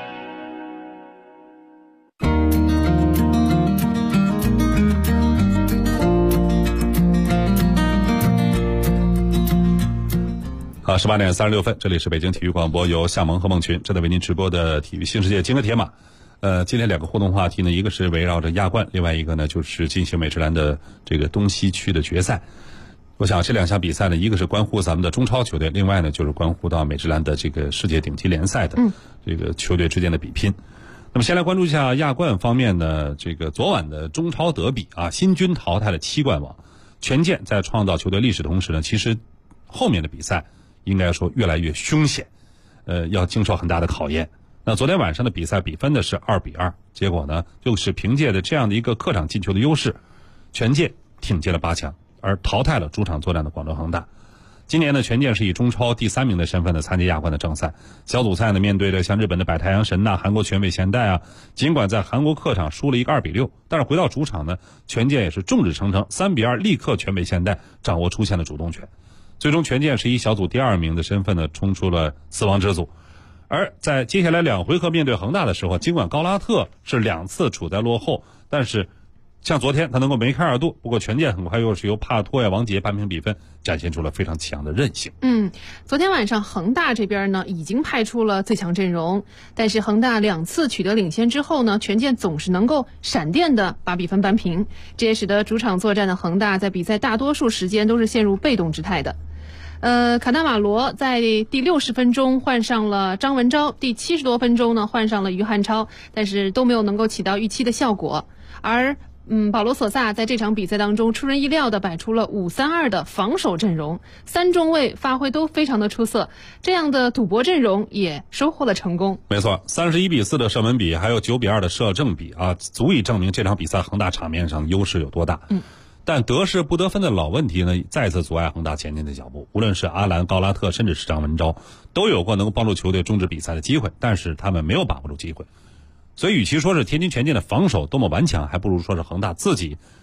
好，18点36分，这里是北京体育广播，由夏萌和孟群正在为您直播的体育新世界金戈铁马。今天2个互动话题呢，一个是围绕着亚冠，另外一个呢就是进行美职篮的这个东西区的决赛。我想这2项比赛呢，一个是关乎咱们的中超球队，另外呢就是关乎到美职篮的这个世界顶级联赛的这个球队之间的比拼。那么先来关注一下亚冠方面呢，这个昨晚的中超德比啊，新军淘汰了7冠王，权健在创造球队历史同时呢，其实后面的比赛应该说越来越凶险，要经受很大的考验。那昨天晚上的比赛比分呢是2-2，结果呢就是凭借着这样的一个客场进球的优势，权健挺进了8强，而淘汰了主场作战的广州恒大。今年呢，权健是以中超第3名的身份呢参加亚冠的正赛。小组赛呢，面对着像日本的百太阳神呐、韩国全北现代啊，尽管在韩国客场输了一个2-6，但是回到主场呢，权健也是众志成城，3-2力克全北现代，掌握出线的主动权。最终权健是以小组第2名的身份呢冲出了死亡之组。而在接下来2回合面对恒大的时候，尽管高拉特是2次处在落后，但是像昨天他能够梅开2度，不过权健很快又是由帕托呀、王杰扳平比分，展现出了非常强的韧性。 昨天晚上恒大这边呢已经派出了最强阵容，但是恒大2次取得领先之后呢，权健总是能够闪电的把比分扳平，这也使得主场作战的恒大在比赛大多数时间都是陷入被动之态的。卡纳瓦罗在第60分钟换上了张文钊，第70多分钟呢换上了于汉超，但是都没有能够起到预期的效果。而保罗索萨在这场比赛当中出人意料的摆出了5-3-2的防守阵容，3中卫发挥都非常的出色，这样的赌博阵容也收获了成功。 没错，31-4的射门比，还有9-2的射正比啊，足以证明这场比赛恒大场面上优势有多大。但得势不得分的老问题呢，再次阻碍恒大前进的脚步。无论是阿兰、高拉特，甚至是张文钊，都有过能够帮助球队终止比赛的机会，但是他们没有把握住机会。所以与其说是天津权健的防守多么顽强，还不如说是恒大自己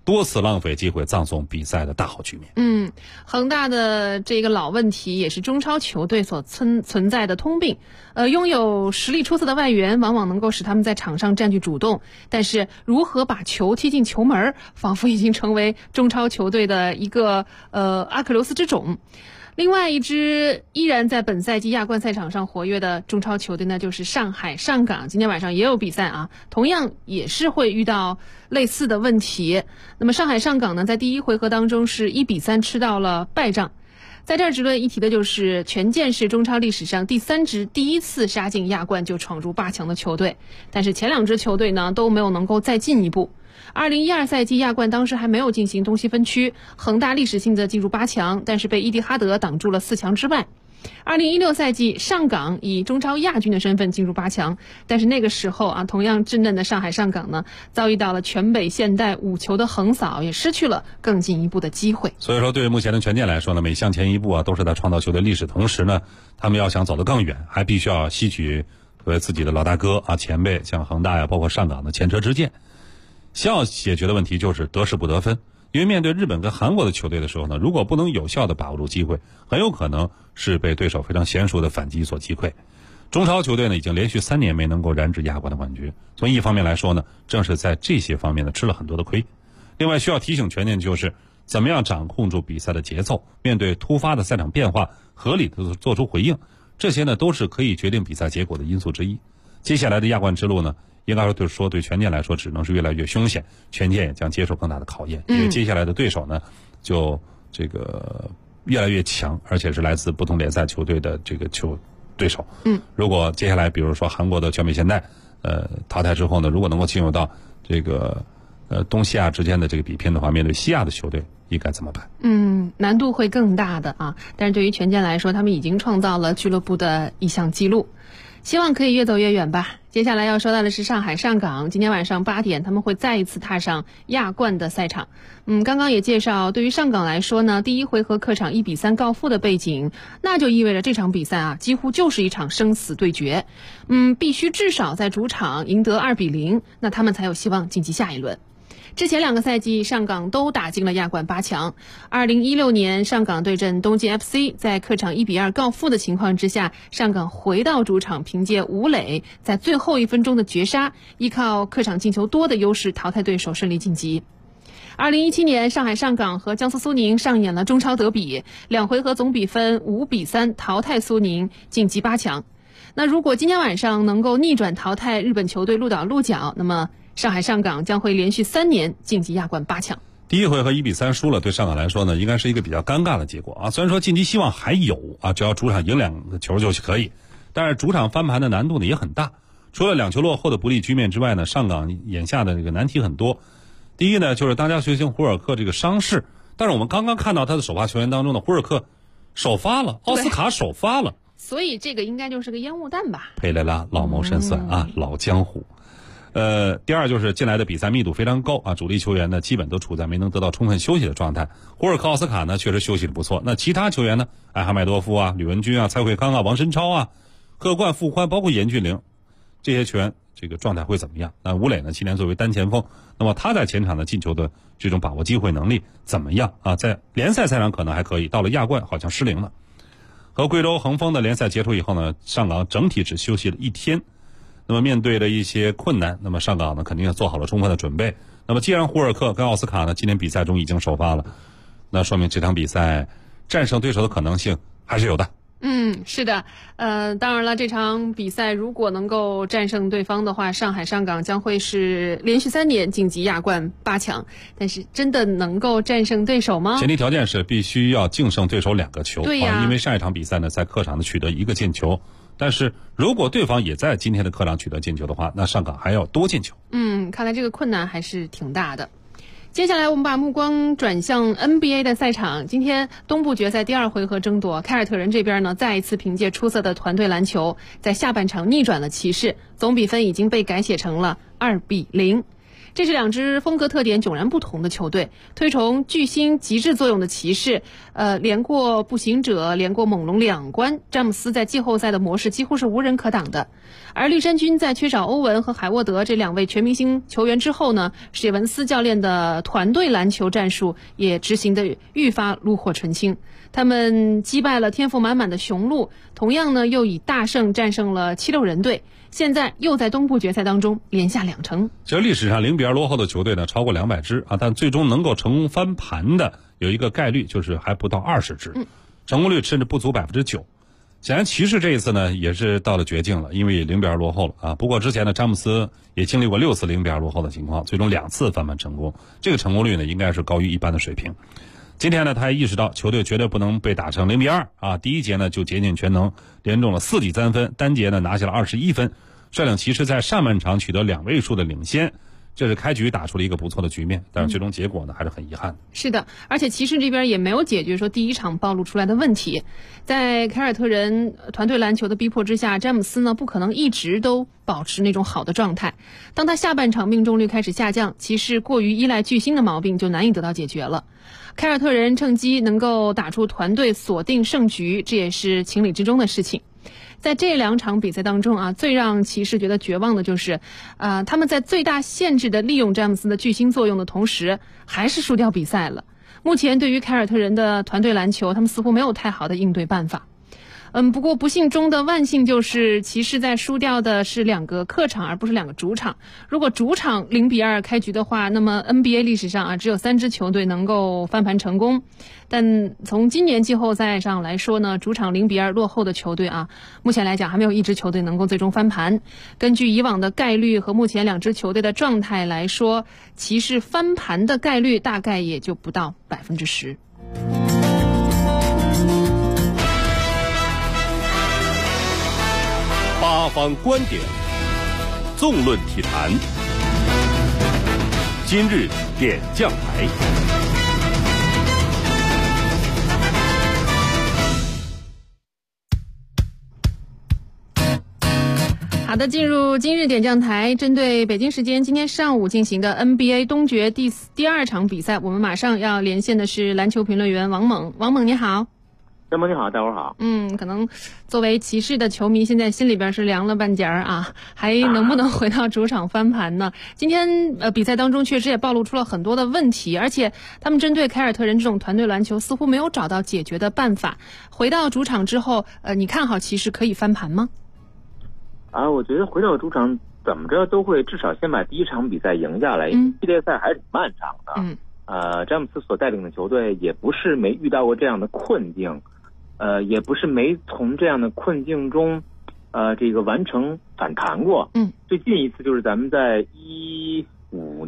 多次浪费机会，葬送比赛的大好局面。 恒大的这个老问题也是中超球队所存在的通病。拥有实力出色的外援，往往能够使他们在场上占据主动，但是如何把球踢进球门，仿佛已经成为中超球队的一个阿克琉斯之踵。另外一支依然在本赛季亚冠赛场上活跃的中超球队呢，就是上海上港。今天晚上也有比赛啊，同样也是会遇到类似的问题。那么上海上港呢，在第一回合当中是1-3吃到了败仗。在这儿值得一提的就是，权健是中超历史上第3支第一次杀进亚冠就闯入8强的球队，但是前2支球队呢都没有能够再进一步。2012赛季亚冠当时还没有进行东西分区，恒大历史性的进入8强，但是被伊蒂哈德挡住了4强之外。2016赛季上港以中超亚军的身份进入8强，但是那个时候同样稚嫩的上海上港呢，遭遇到了全北现代5球的横扫，也失去了更进一步的机会。 所以说，对于目前的权健来说呢，每向前一步都是在创造球队历史，同时呢，他们要想走得更远，还必须要吸取作为自己的老大哥前辈，像恒大包括上港的前车之鉴。先要解决的问题就是得势不得分，因为面对日本跟韩国的球队的时候呢，如果不能有效的把握住机会，很有可能是被对手非常娴熟的反击所击溃。中超球队呢，已经连续3年没能够染指亚冠的冠军，从一方面来说呢，正是在这些方面呢吃了很多的亏。另外需要提醒权健就是怎么样掌控住比赛的节奏，面对突发的赛场变化合理的做出回应，这些呢都是可以决定比赛结果的因素之一。接下来的亚冠之路呢，应该说对权健来说只能是越来越凶险，权健也将接受更大的考验，因为接下来的对手呢就越来越强，而且是来自不同联赛球队的对手。如果接下来比如说韩国的全北现代淘汰之后呢，如果能够进入到东西亚之间的这个比拼的话，面对西亚的球队应该怎么办？ 难度会更大的啊。但是对于权健来说，他们已经创造了俱乐部的一项纪录，希望可以越走越远吧。接下来要说到的是上海上港，今天晚上8点他们会再一次踏上亚冠的赛场。刚刚也介绍，对于上港来说呢，第一回合客场1-3告负的背景，那就意味着这场比赛几乎就是一场生死对决。必须至少在主场赢得2-0，那他们才有希望晋级下一轮。之前2个赛季上港都打进了亚冠8强。2016年上港对阵东京 FC， 在客场1-2告负的情况之下，上港回到主场，凭借吴磊在最后1分钟的绝杀，依靠客场进球多的优势淘汰对手，顺利晋级。2017年上海上港和江苏苏宁上演了中超德比，2回合总比分5-3淘汰苏宁，晋级8强。那如果今天晚上能够逆转淘汰日本球队鹿岛鹿角，那么上海上港将会连续3年晋级亚冠8强。 第一回合1-3输了，对上港来说呢，应该是一个比较尴尬的结果虽然说晋级希望还有只要主场赢2个球就可以，但是主场翻盘的难度呢也很大。除了2球落后的不利局面之外呢，上港眼下的这个难题很多。第一呢，就是大家学星胡尔克这个伤势，但是我们刚刚看到他的首发球员当中的胡尔克首发了，奥斯卡首发了， 所以这个应该就是个烟雾弹吧。 佩雷拉老谋深算老江湖。第二就是近来的比赛密度非常高主力球员呢基本都处在没能得到充分休息的状态。胡尔克、奥斯卡呢确实休息的不错，那其他球员呢，哈麦多夫吕文君蔡慧康王申超贺冠、傅欢，包括严俊凌，这些球员这个状态会怎么样？那吴磊呢，今年作为单前锋，那么他在前场的进球的这种把握机会能力怎么样在联赛赛场可能还可以，到了亚冠好像失灵了。和贵州恒丰的联赛结束以后呢，上港整体只休息了1天。那么面对的一些困难，那么上港呢肯定也做好了充分的准备。那么既然胡尔克跟奥斯卡呢今年比赛中已经首发了，那说明这场比赛战胜对手的可能性还是有的。 是的，当然了，这场比赛如果能够战胜对方的话，上海上港将会是连续3年晋级亚冠8强。但是真的能够战胜对手吗？ 前提条件是必须要净胜对手2个球。 对呀， 因为上一场比赛呢，在客场的取得1个进球，但是如果对方也在今天的客场取得进球的话，那上港还要多进球。 看来这个困难还是挺大的。接下来我们把目光转向 NBA 的赛场。今天东部决赛第2回合争夺，凯尔特人这边呢再一次凭借出色的团队篮球，在下半场逆转了骑士，总比分已经被改写成了2-0。 这是两支风格特点迥然不同的球队，推崇巨星极致作用的骑士，连过步行者，连过猛龙2关，詹姆斯在季后赛的模式几乎是无人可挡的。而绿衫军在缺少欧文和海沃德这2位全明星球员之后呢，史蒂文斯教练的团队篮球战术也执行的愈发炉火纯青。他们击败了天赋满满的雄鹿，同样呢又以大胜战胜了76人队，现在又在东部决赛当中连下2城。 其实历史上0-2落后的球队呢超过200支啊，但最终能够成功翻盘的有一个概率就是还不到20支，成功率甚至不足9%。显然骑士这一次呢也是到了绝境了，因为0-2落后了啊。不过之前呢詹姆斯也经历过6次0-2落后的情况，最终2次翻盘成功，这个成功率呢应该是高于一般的水平。今天呢他也意识到球队绝对不能被打成0-2啊，第一节呢就竭尽全能，连中了4记3分，单节呢拿下了21分，率领骑士在上半场取得2位数的领先，这是开局打出了一个不错的局面，但是最终结果呢还是很遗憾。 是的，而且骑士这边也没有解决说第一场暴露出来的问题，在凯尔特人团队篮球的逼迫之下，詹姆斯呢不可能一直都保持那种好的状态。当他下半场命中率开始下降，骑士过于依赖巨星的毛病就难以得到解决了。凯尔特人趁机能够打出团队锁定胜局，这也是情理之中的事情。在这2场比赛当中啊，最让骑士觉得绝望的就是，他们在最大限制的利用詹姆斯的巨星作用的同时，还是输掉比赛了。目前对于凯尔特人的团队篮球，他们似乎没有太好的应对办法。不过不幸中的万幸就是骑士在输掉的是2个客场而不是2个主场。如果主场0-2开局的话，那么 NBA 历史上啊只有3支球队能够翻盘成功。但从今年季后赛上来说呢，主场0-2落后的球队啊，目前来讲还没有一支球队能够最终翻盘。根据以往的概率和目前2支球队的状态来说，骑士翻盘的概率大概也就不到10%。 八方观点，纵论体坛。今日点将牌。 好的，进入今日点将台，针对北京时间今天上午进行的 NBA 东决第2场比赛，我们马上要连线的是篮球评论员王猛。王猛你好。 张萌你好，大伙好。 可能作为骑士的球迷，现在心里边是凉了半截儿啊，还能不能回到主场翻盘呢？今天比赛当中确实也暴露出了很多的问题，而且他们针对凯尔特人这种团队篮球似乎没有找到解决的办法。回到主场之后，你看好骑士可以翻盘吗？ 我觉得回到主场怎么着都会至少先把第1场比赛赢下来，因为系列赛还是挺漫长的。詹姆斯所带领的球队也不是没遇到过这样的困境。也不是没从这样的困境中，这个完成反弹过。最近一次就是咱们在16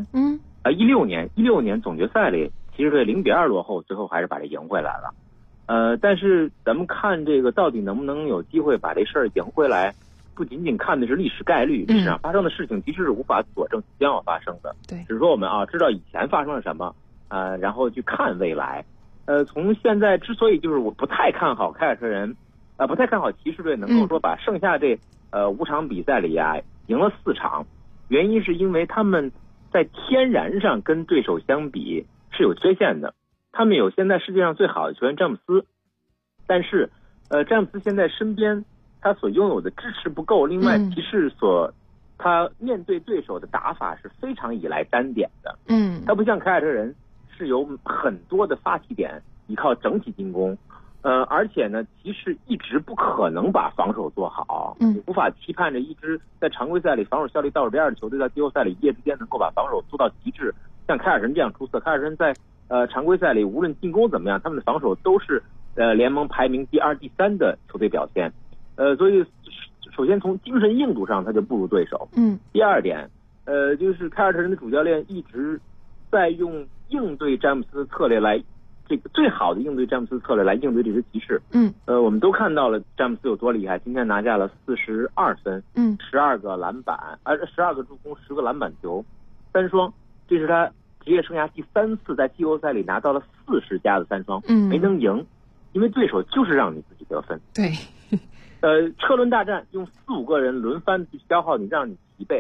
年总决赛里，骑士队0-2落后，最后还是把这赢回来了。但是咱们看这个到底能不能有机会把这事儿赢回来，不仅仅看的是历史概率，历史上发生的事情其实是无法佐证即将要发生的。 对， 只是说我们知道以前发生了什么，然后去看未来。从现在之所以就是我不太看好凯尔特人，不太看好骑士队能够说把剩下这5场比赛里赢了4场，原因是因为他们在天然上跟对手相比是有缺陷的。他们有现在世界上最好的球员詹姆斯，但是詹姆斯现在身边他所拥有的支持不够，另外骑士他面对对手的打法是非常依赖单点的。他不像凯尔特人是有很多的发起点，依靠整体进攻，而且呢，骑士一直不可能把防守做好，无法期盼着一支在常规赛里防守效率倒数第2的球队在季后赛里一夜之间能够把防守做到极致，像凯尔特人这样出色。凯尔特人在常规赛里无论进攻怎么样，他们的防守都是联盟排名第2、第3的球队表现，所以首先从精神硬度上他就不如对手。第二点，就是凯尔特人的主教练一直在用应对詹姆斯的策略来，这个最好的应对詹姆斯策略来应对这支骑士。我们都看到了詹姆斯有多厉害，今天拿下了42分，12个篮板，12个助攻，10个篮板球，3双，这是他职业生涯第3次在季后赛里拿到了40加的3双，没能赢，因为对手就是让你自己得分。 对， 车轮大战用4-5个人轮番去消耗你，让你疲惫。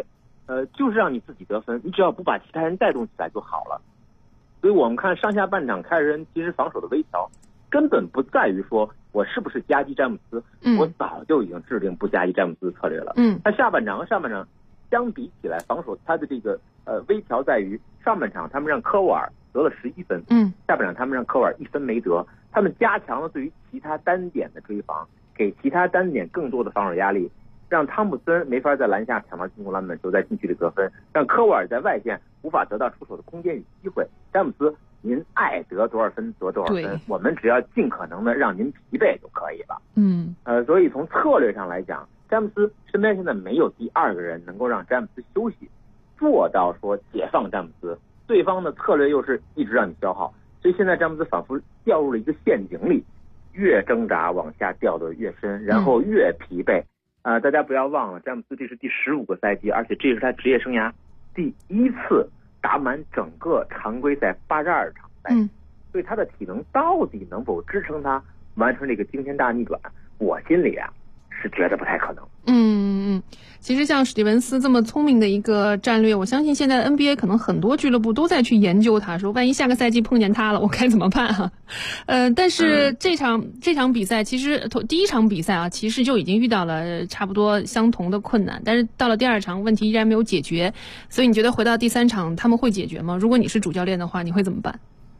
就是让你自己得分，你只要不把其他人带动起来就好了。所以我们看上下半场凯尔特人其实防守的微调根本不在于说我是不是夹击詹姆斯，我早就已经制定不夹击詹姆斯的策略了。他下半场和上半场相比起来，防守他的这个微调在于上半场他们让科沃尔得了11分，下半场他们让科沃尔1分没得，他们加强了对于其他单点的追防，给其他单点更多的防守压力，让汤普森没法在篮下抢到进攻篮板球，在禁区里得分，让科沃尔在外线无法得到出手的空间与机会。詹姆斯，您爱得多少分得多少分，我们只要尽可能的让您疲惫就可以了。所以从策略上来讲，詹姆斯身边现在没有第二个人能够让詹姆斯休息，做到说解放詹姆斯，对方的策略又是一直让你消耗，所以现在詹姆斯仿佛掉入了一个陷阱里，越挣扎往下掉得越深，然后越疲惫。大家不要忘了，詹姆斯这是第15个赛季，而且这是他职业生涯第一次打满整个常规赛82场赛，所以他的体能到底能否支撑他完成这个惊天大逆转，我心里是觉得不太可能。 其实像史蒂文斯这么聪明的一个战略，我相信现在的 NBA 可能很多俱乐部都在去研究它，说万一下个赛季碰见他了，我该怎么办啊？但是这场比赛其实第一场比赛啊，其实就已经遇到了差不多相同的困难，但是到了第二场问题依然没有解决，所以你觉得回到第3场他们会解决吗？如果你是主教练的话，你会怎么办？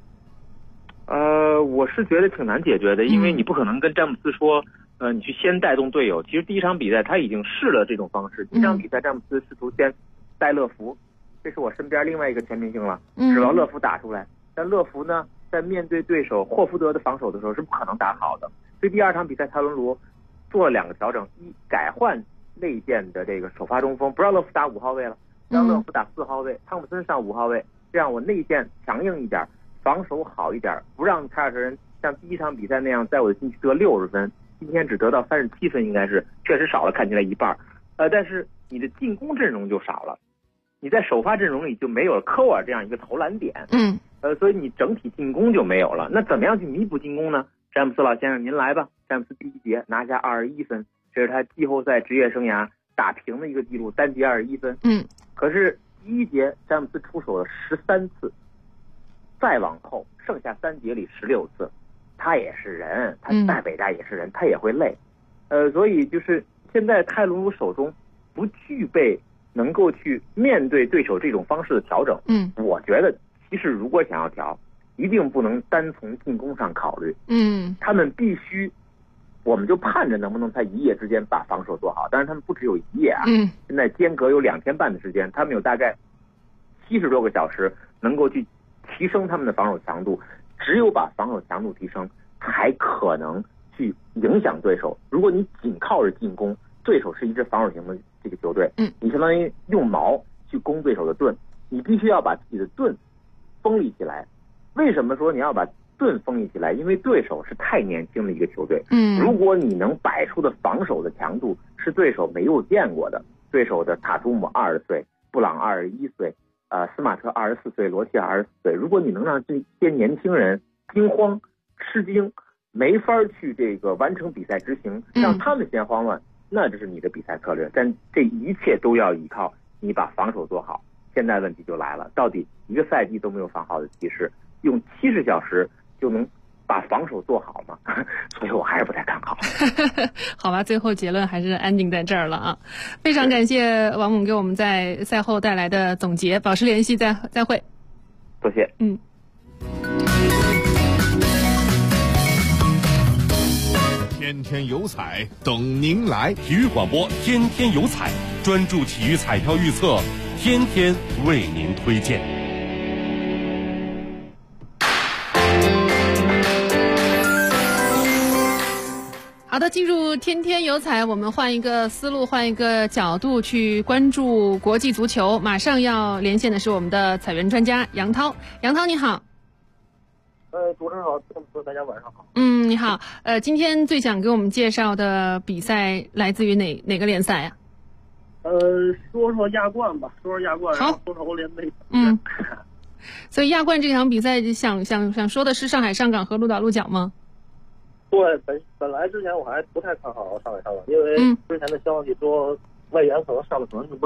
我是觉得挺难解决的，因为你不可能跟詹姆斯说你去先带动队友。其实第一场比赛他已经试了这种方式，第一场比赛詹姆斯试图先带乐福，这是我身边另外一个全明星了，指望乐福打出来，但乐福呢在面对对手霍福德的防守的时候是不可能打好的。所以第二场比赛泰伦卢做了2个调整，一改换内线的这个首发中锋，不让乐福打5号位了，让乐福打4号位，汤普森上5号位，这样我内线强硬一点，防守好一点，不让凯尔特人像第一场比赛那样在我的禁区得60分，今天只得到37分，应该是确实少了，看起来一半。但是你的进攻阵容就少了，你在首发阵容里就没有了科沃尔这样一个投篮点，所以你整体进攻就没有了。那怎么样去弥补进攻呢？詹姆斯老先生您来吧，詹姆斯第一节拿下21分，这是他季后赛职业生涯打平的一个记录，单节21分。可是第一节詹姆斯出手了13次，再往后剩下3节里16次。他也是人，他在北大也是人，他也会累，所以就是现在泰伦卢手中不具备能够去面对对手这种方式的调整。我觉得其实如果想要调，一定不能单从进攻上考虑。他们必须，我们就盼着能不能在一夜之间把防守做好，但是他们不只有一夜啊，现在间隔有2天半的时间，他们有大概70多个小时能够去提升他们的防守强度。只有把防守强度提升，才可能去影响对手。如果你仅靠着进攻，对手是一支防守型的这个球队，你相当于用矛去攻对手的盾，你必须要把自己的盾锋利起来。为什么说你要把盾锋利起来？因为对手是太年轻的一个球队，如果你能摆出的防守的强度是对手没有见过的，对手的塔图姆20岁，布朗21岁。斯马特24岁，罗切24岁。如果你能让这些年轻人惊慌吃惊，没法去这个完成比赛执行，让他们先慌乱，那就是你的比赛策略。但这一切都要依靠你把防守做好。现在问题就来了，到底一个赛季都没有防好的骑士，用70小时就能把防守做好吗？所以我还是不太看好。 好吧，最后结论还是安定在这儿了啊！非常感谢王猛给我们在赛后带来的总结，保持联系，再会。 多谢。 天天有彩等您来，体育广播天天有彩，专注体育彩票预测，天天为您推荐。 好的，进入天天有彩，我们换一个思路，换一个角度去关注国际足球。马上要连线的是我们的彩员专家杨涛。杨涛你好。 主持人好，大家晚上好。 你好。今天最想给我们介绍的比赛来自于哪个联赛呀？ 说说亚冠吧，好，说说欧联杯。 所以亚冠这场比赛想说的是上海上港和鹿岛鹿角吗？ 对，本来之前我还不太看好上海上港，因为之前的消息说外援可能上的可能性不大，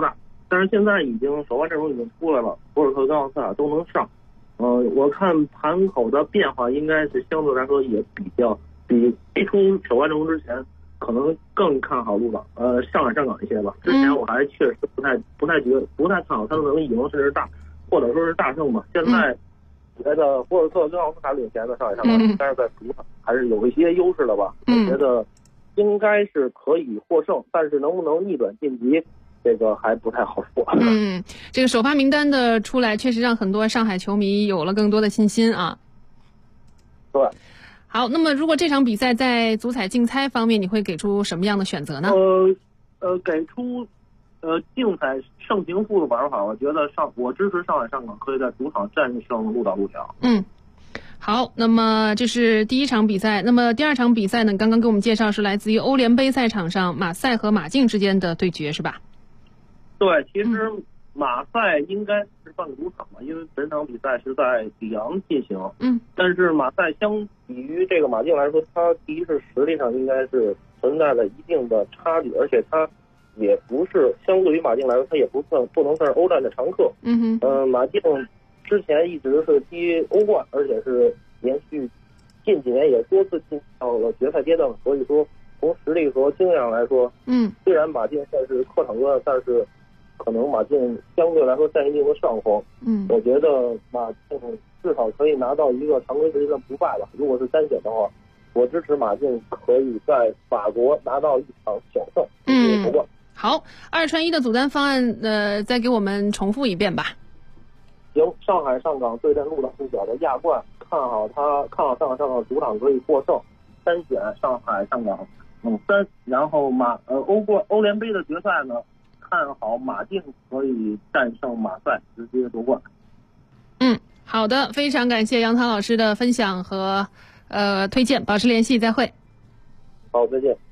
但是现在已经首发阵容已经出来了，博尔特跟奥斯卡都能上。我看盘口的变化应该是相对来说也比推出首发阵容之前可能更看好鹿港上海上港一些吧。之前我还确实不太看好他们能赢甚至大或者说是大胜吧。现在觉得博尔特跟奥斯卡领衔的上海上港，但是在主场还是有一些优势的吧。我觉得应该是可以获胜，但是能不能逆转晋级，这个还不太好说。 这个首发名单的出来，确实让很多上海球迷有了更多的信心啊。 对。 好，那么如果这场比赛在足彩竞猜方面，你会给出什么样的选择呢？ 给出竞彩胜平负的玩法，我觉得我支持上海上港可以在主场战胜鹿岛鹿角。 好，那么这是第一场比赛。那么第二场比赛呢？刚刚给我们介绍是来自于欧联杯赛场上马赛和马竞之间的对决，是吧？ 对，其实马赛应该是半个主场吧，因为本场比赛是在里昂进行。但是马赛相比于这个马竞来说，它第一是实力上应该是存在了一定的差距，而且它也不是相对于马竞来说，它也不能算是欧战的常客。马竞之前一直是踢欧冠，而且是连续近几年也多次进到了决赛阶段，所以说从实力和经验来说，虽然马竞算是客场端，但是可能马竞相对来说占一定的上风。我觉得马竞至少可以拿到一个常规阶段不败吧。如果是单选的话，我支持马竞可以在法国拿到一场小胜，夺冠。 好，2串1的组单方案，再给我们重复一遍吧。 行，上海上港对阵鹿岛鹿角的亚冠，看好上海上港主场可以获胜，单选上海上港3。然后欧联杯的决赛呢，看好马竞可以战胜马赛，直接夺冠。 好的，非常感谢杨涛老师的分享和推荐，保持联系，再会。 好，再见。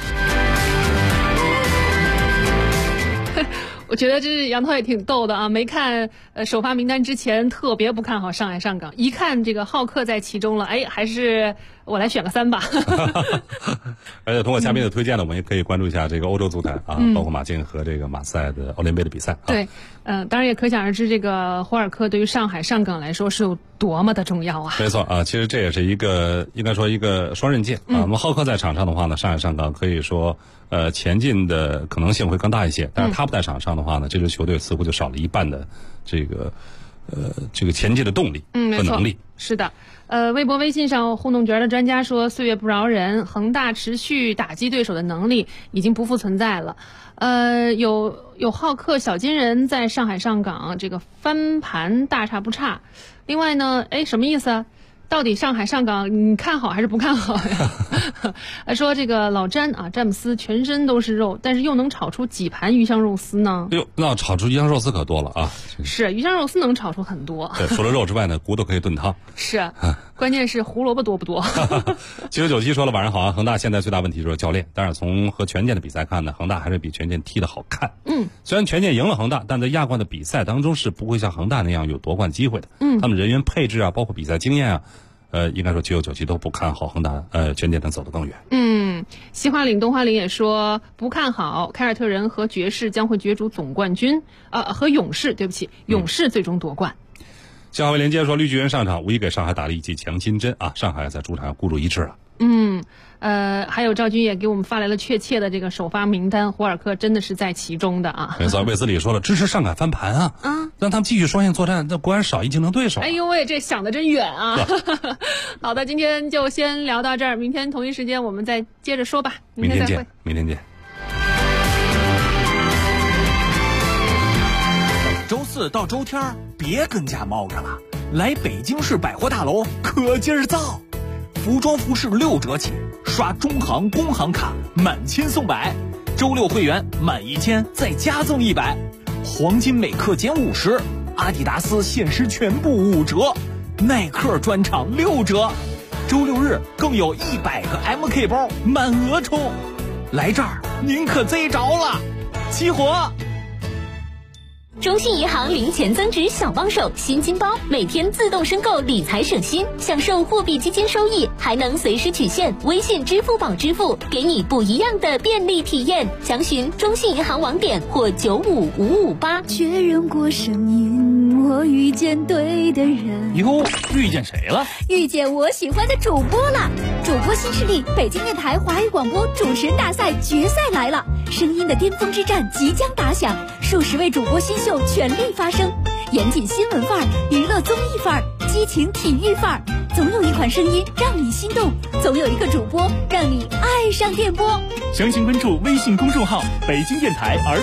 我觉得这杨涛也挺逗的啊！没看首发名单之前特别不看好上海上港，一看这个浩克在其中了，还是我来选个3吧。 而且通过嘉宾的推荐呢，我们也可以关注一下这个欧洲足坛啊，包括马竞和这个马赛的欧联杯的比赛。 对，当然也可想而知，这个霍尔克对于上海上港来说是有多么的重要啊！ 没错啊，其实这也是一个应该说一个双刃剑啊。我们浩克在场上的话呢，上海上港可以说前进的可能性会更大一些，但是他不在场上的话呢，这支球队似乎就少了一半的这个前进的动力和能力。 是的，微博微信上互动角的专家说，岁月不饶人，恒大持续打击对手的能力已经不复存在了。有浩克小金人在上海上港这个翻盘大差不差。另外呢，什么意思啊？到底上海上港你看好还是不看好呀？说这个老詹啊，詹姆斯全身都是肉，但是又能炒出几盘鱼香肉丝呢？ 那炒出鱼香肉丝可多了啊！ 是鱼香肉丝能炒出很多。 对，除了肉之外呢，骨头可以炖汤。 是，关键是胡萝卜多不多 ？7997说了，晚上好啊！恒大现在最大问题就是教练，但是从和权健的比赛看呢，恒大还是比权健踢得好看。虽然权健赢了恒大，但在亚冠的比赛当中是不会像恒大那样有夺冠机会的。他们人员配置啊，包括比赛经验啊。应该说7997都不看好恒大权健能走得更远。 西花岭东花岭也说不看好凯尔特人和爵士将会角逐总冠军和勇士，对不起，勇士最终夺冠。 夏华为连接说，绿巨人上场无疑给上海打了一剂强心针啊！上海在主场要孤注一掷啊。 还有赵军也给我们发来了确切的这个首发名单，胡尔克真的是在其中的啊。 没错，卫斯理说了，支持上海翻盘啊，让他们继续双线作战，那果然少一竞争对手。 哎呦喂，这想得真远啊！好的，今天就先聊到这儿，明天同一时间我们再接着说吧。明天再会， 明天见。 周4到周天别跟家猫着了，来北京市百货大楼可劲儿造，服装服饰6折起，刷中行工行卡满千送100，周6会员满1000再加赠100，黄金每克减50，阿迪达斯限时全部5折，耐克专场6折，周6日更有100个 MK 包满额抽，来这儿您可贼着了，齐活！ 中信银行零钱增值小帮手新金包，每天自动申购理财省心，享受货币基金收益，还能随时取现，微信、支付宝支付，给你不一样的便利体验。详询中信银行网点或95558。 确认过声音，我遇见对的人。 哟，遇见谁了？ 遇见我喜欢的主播了。主播新势力，北京电台华语广播主持人大赛决赛来了，声音的巅峰之战即将打响，数十位主播新秀全力发声，严谨新闻范儿，娱乐综艺范儿，激情体育范儿，总有一款声音让你心动，总有一个主播让你爱上电波。 详情关注微信公众号北京电台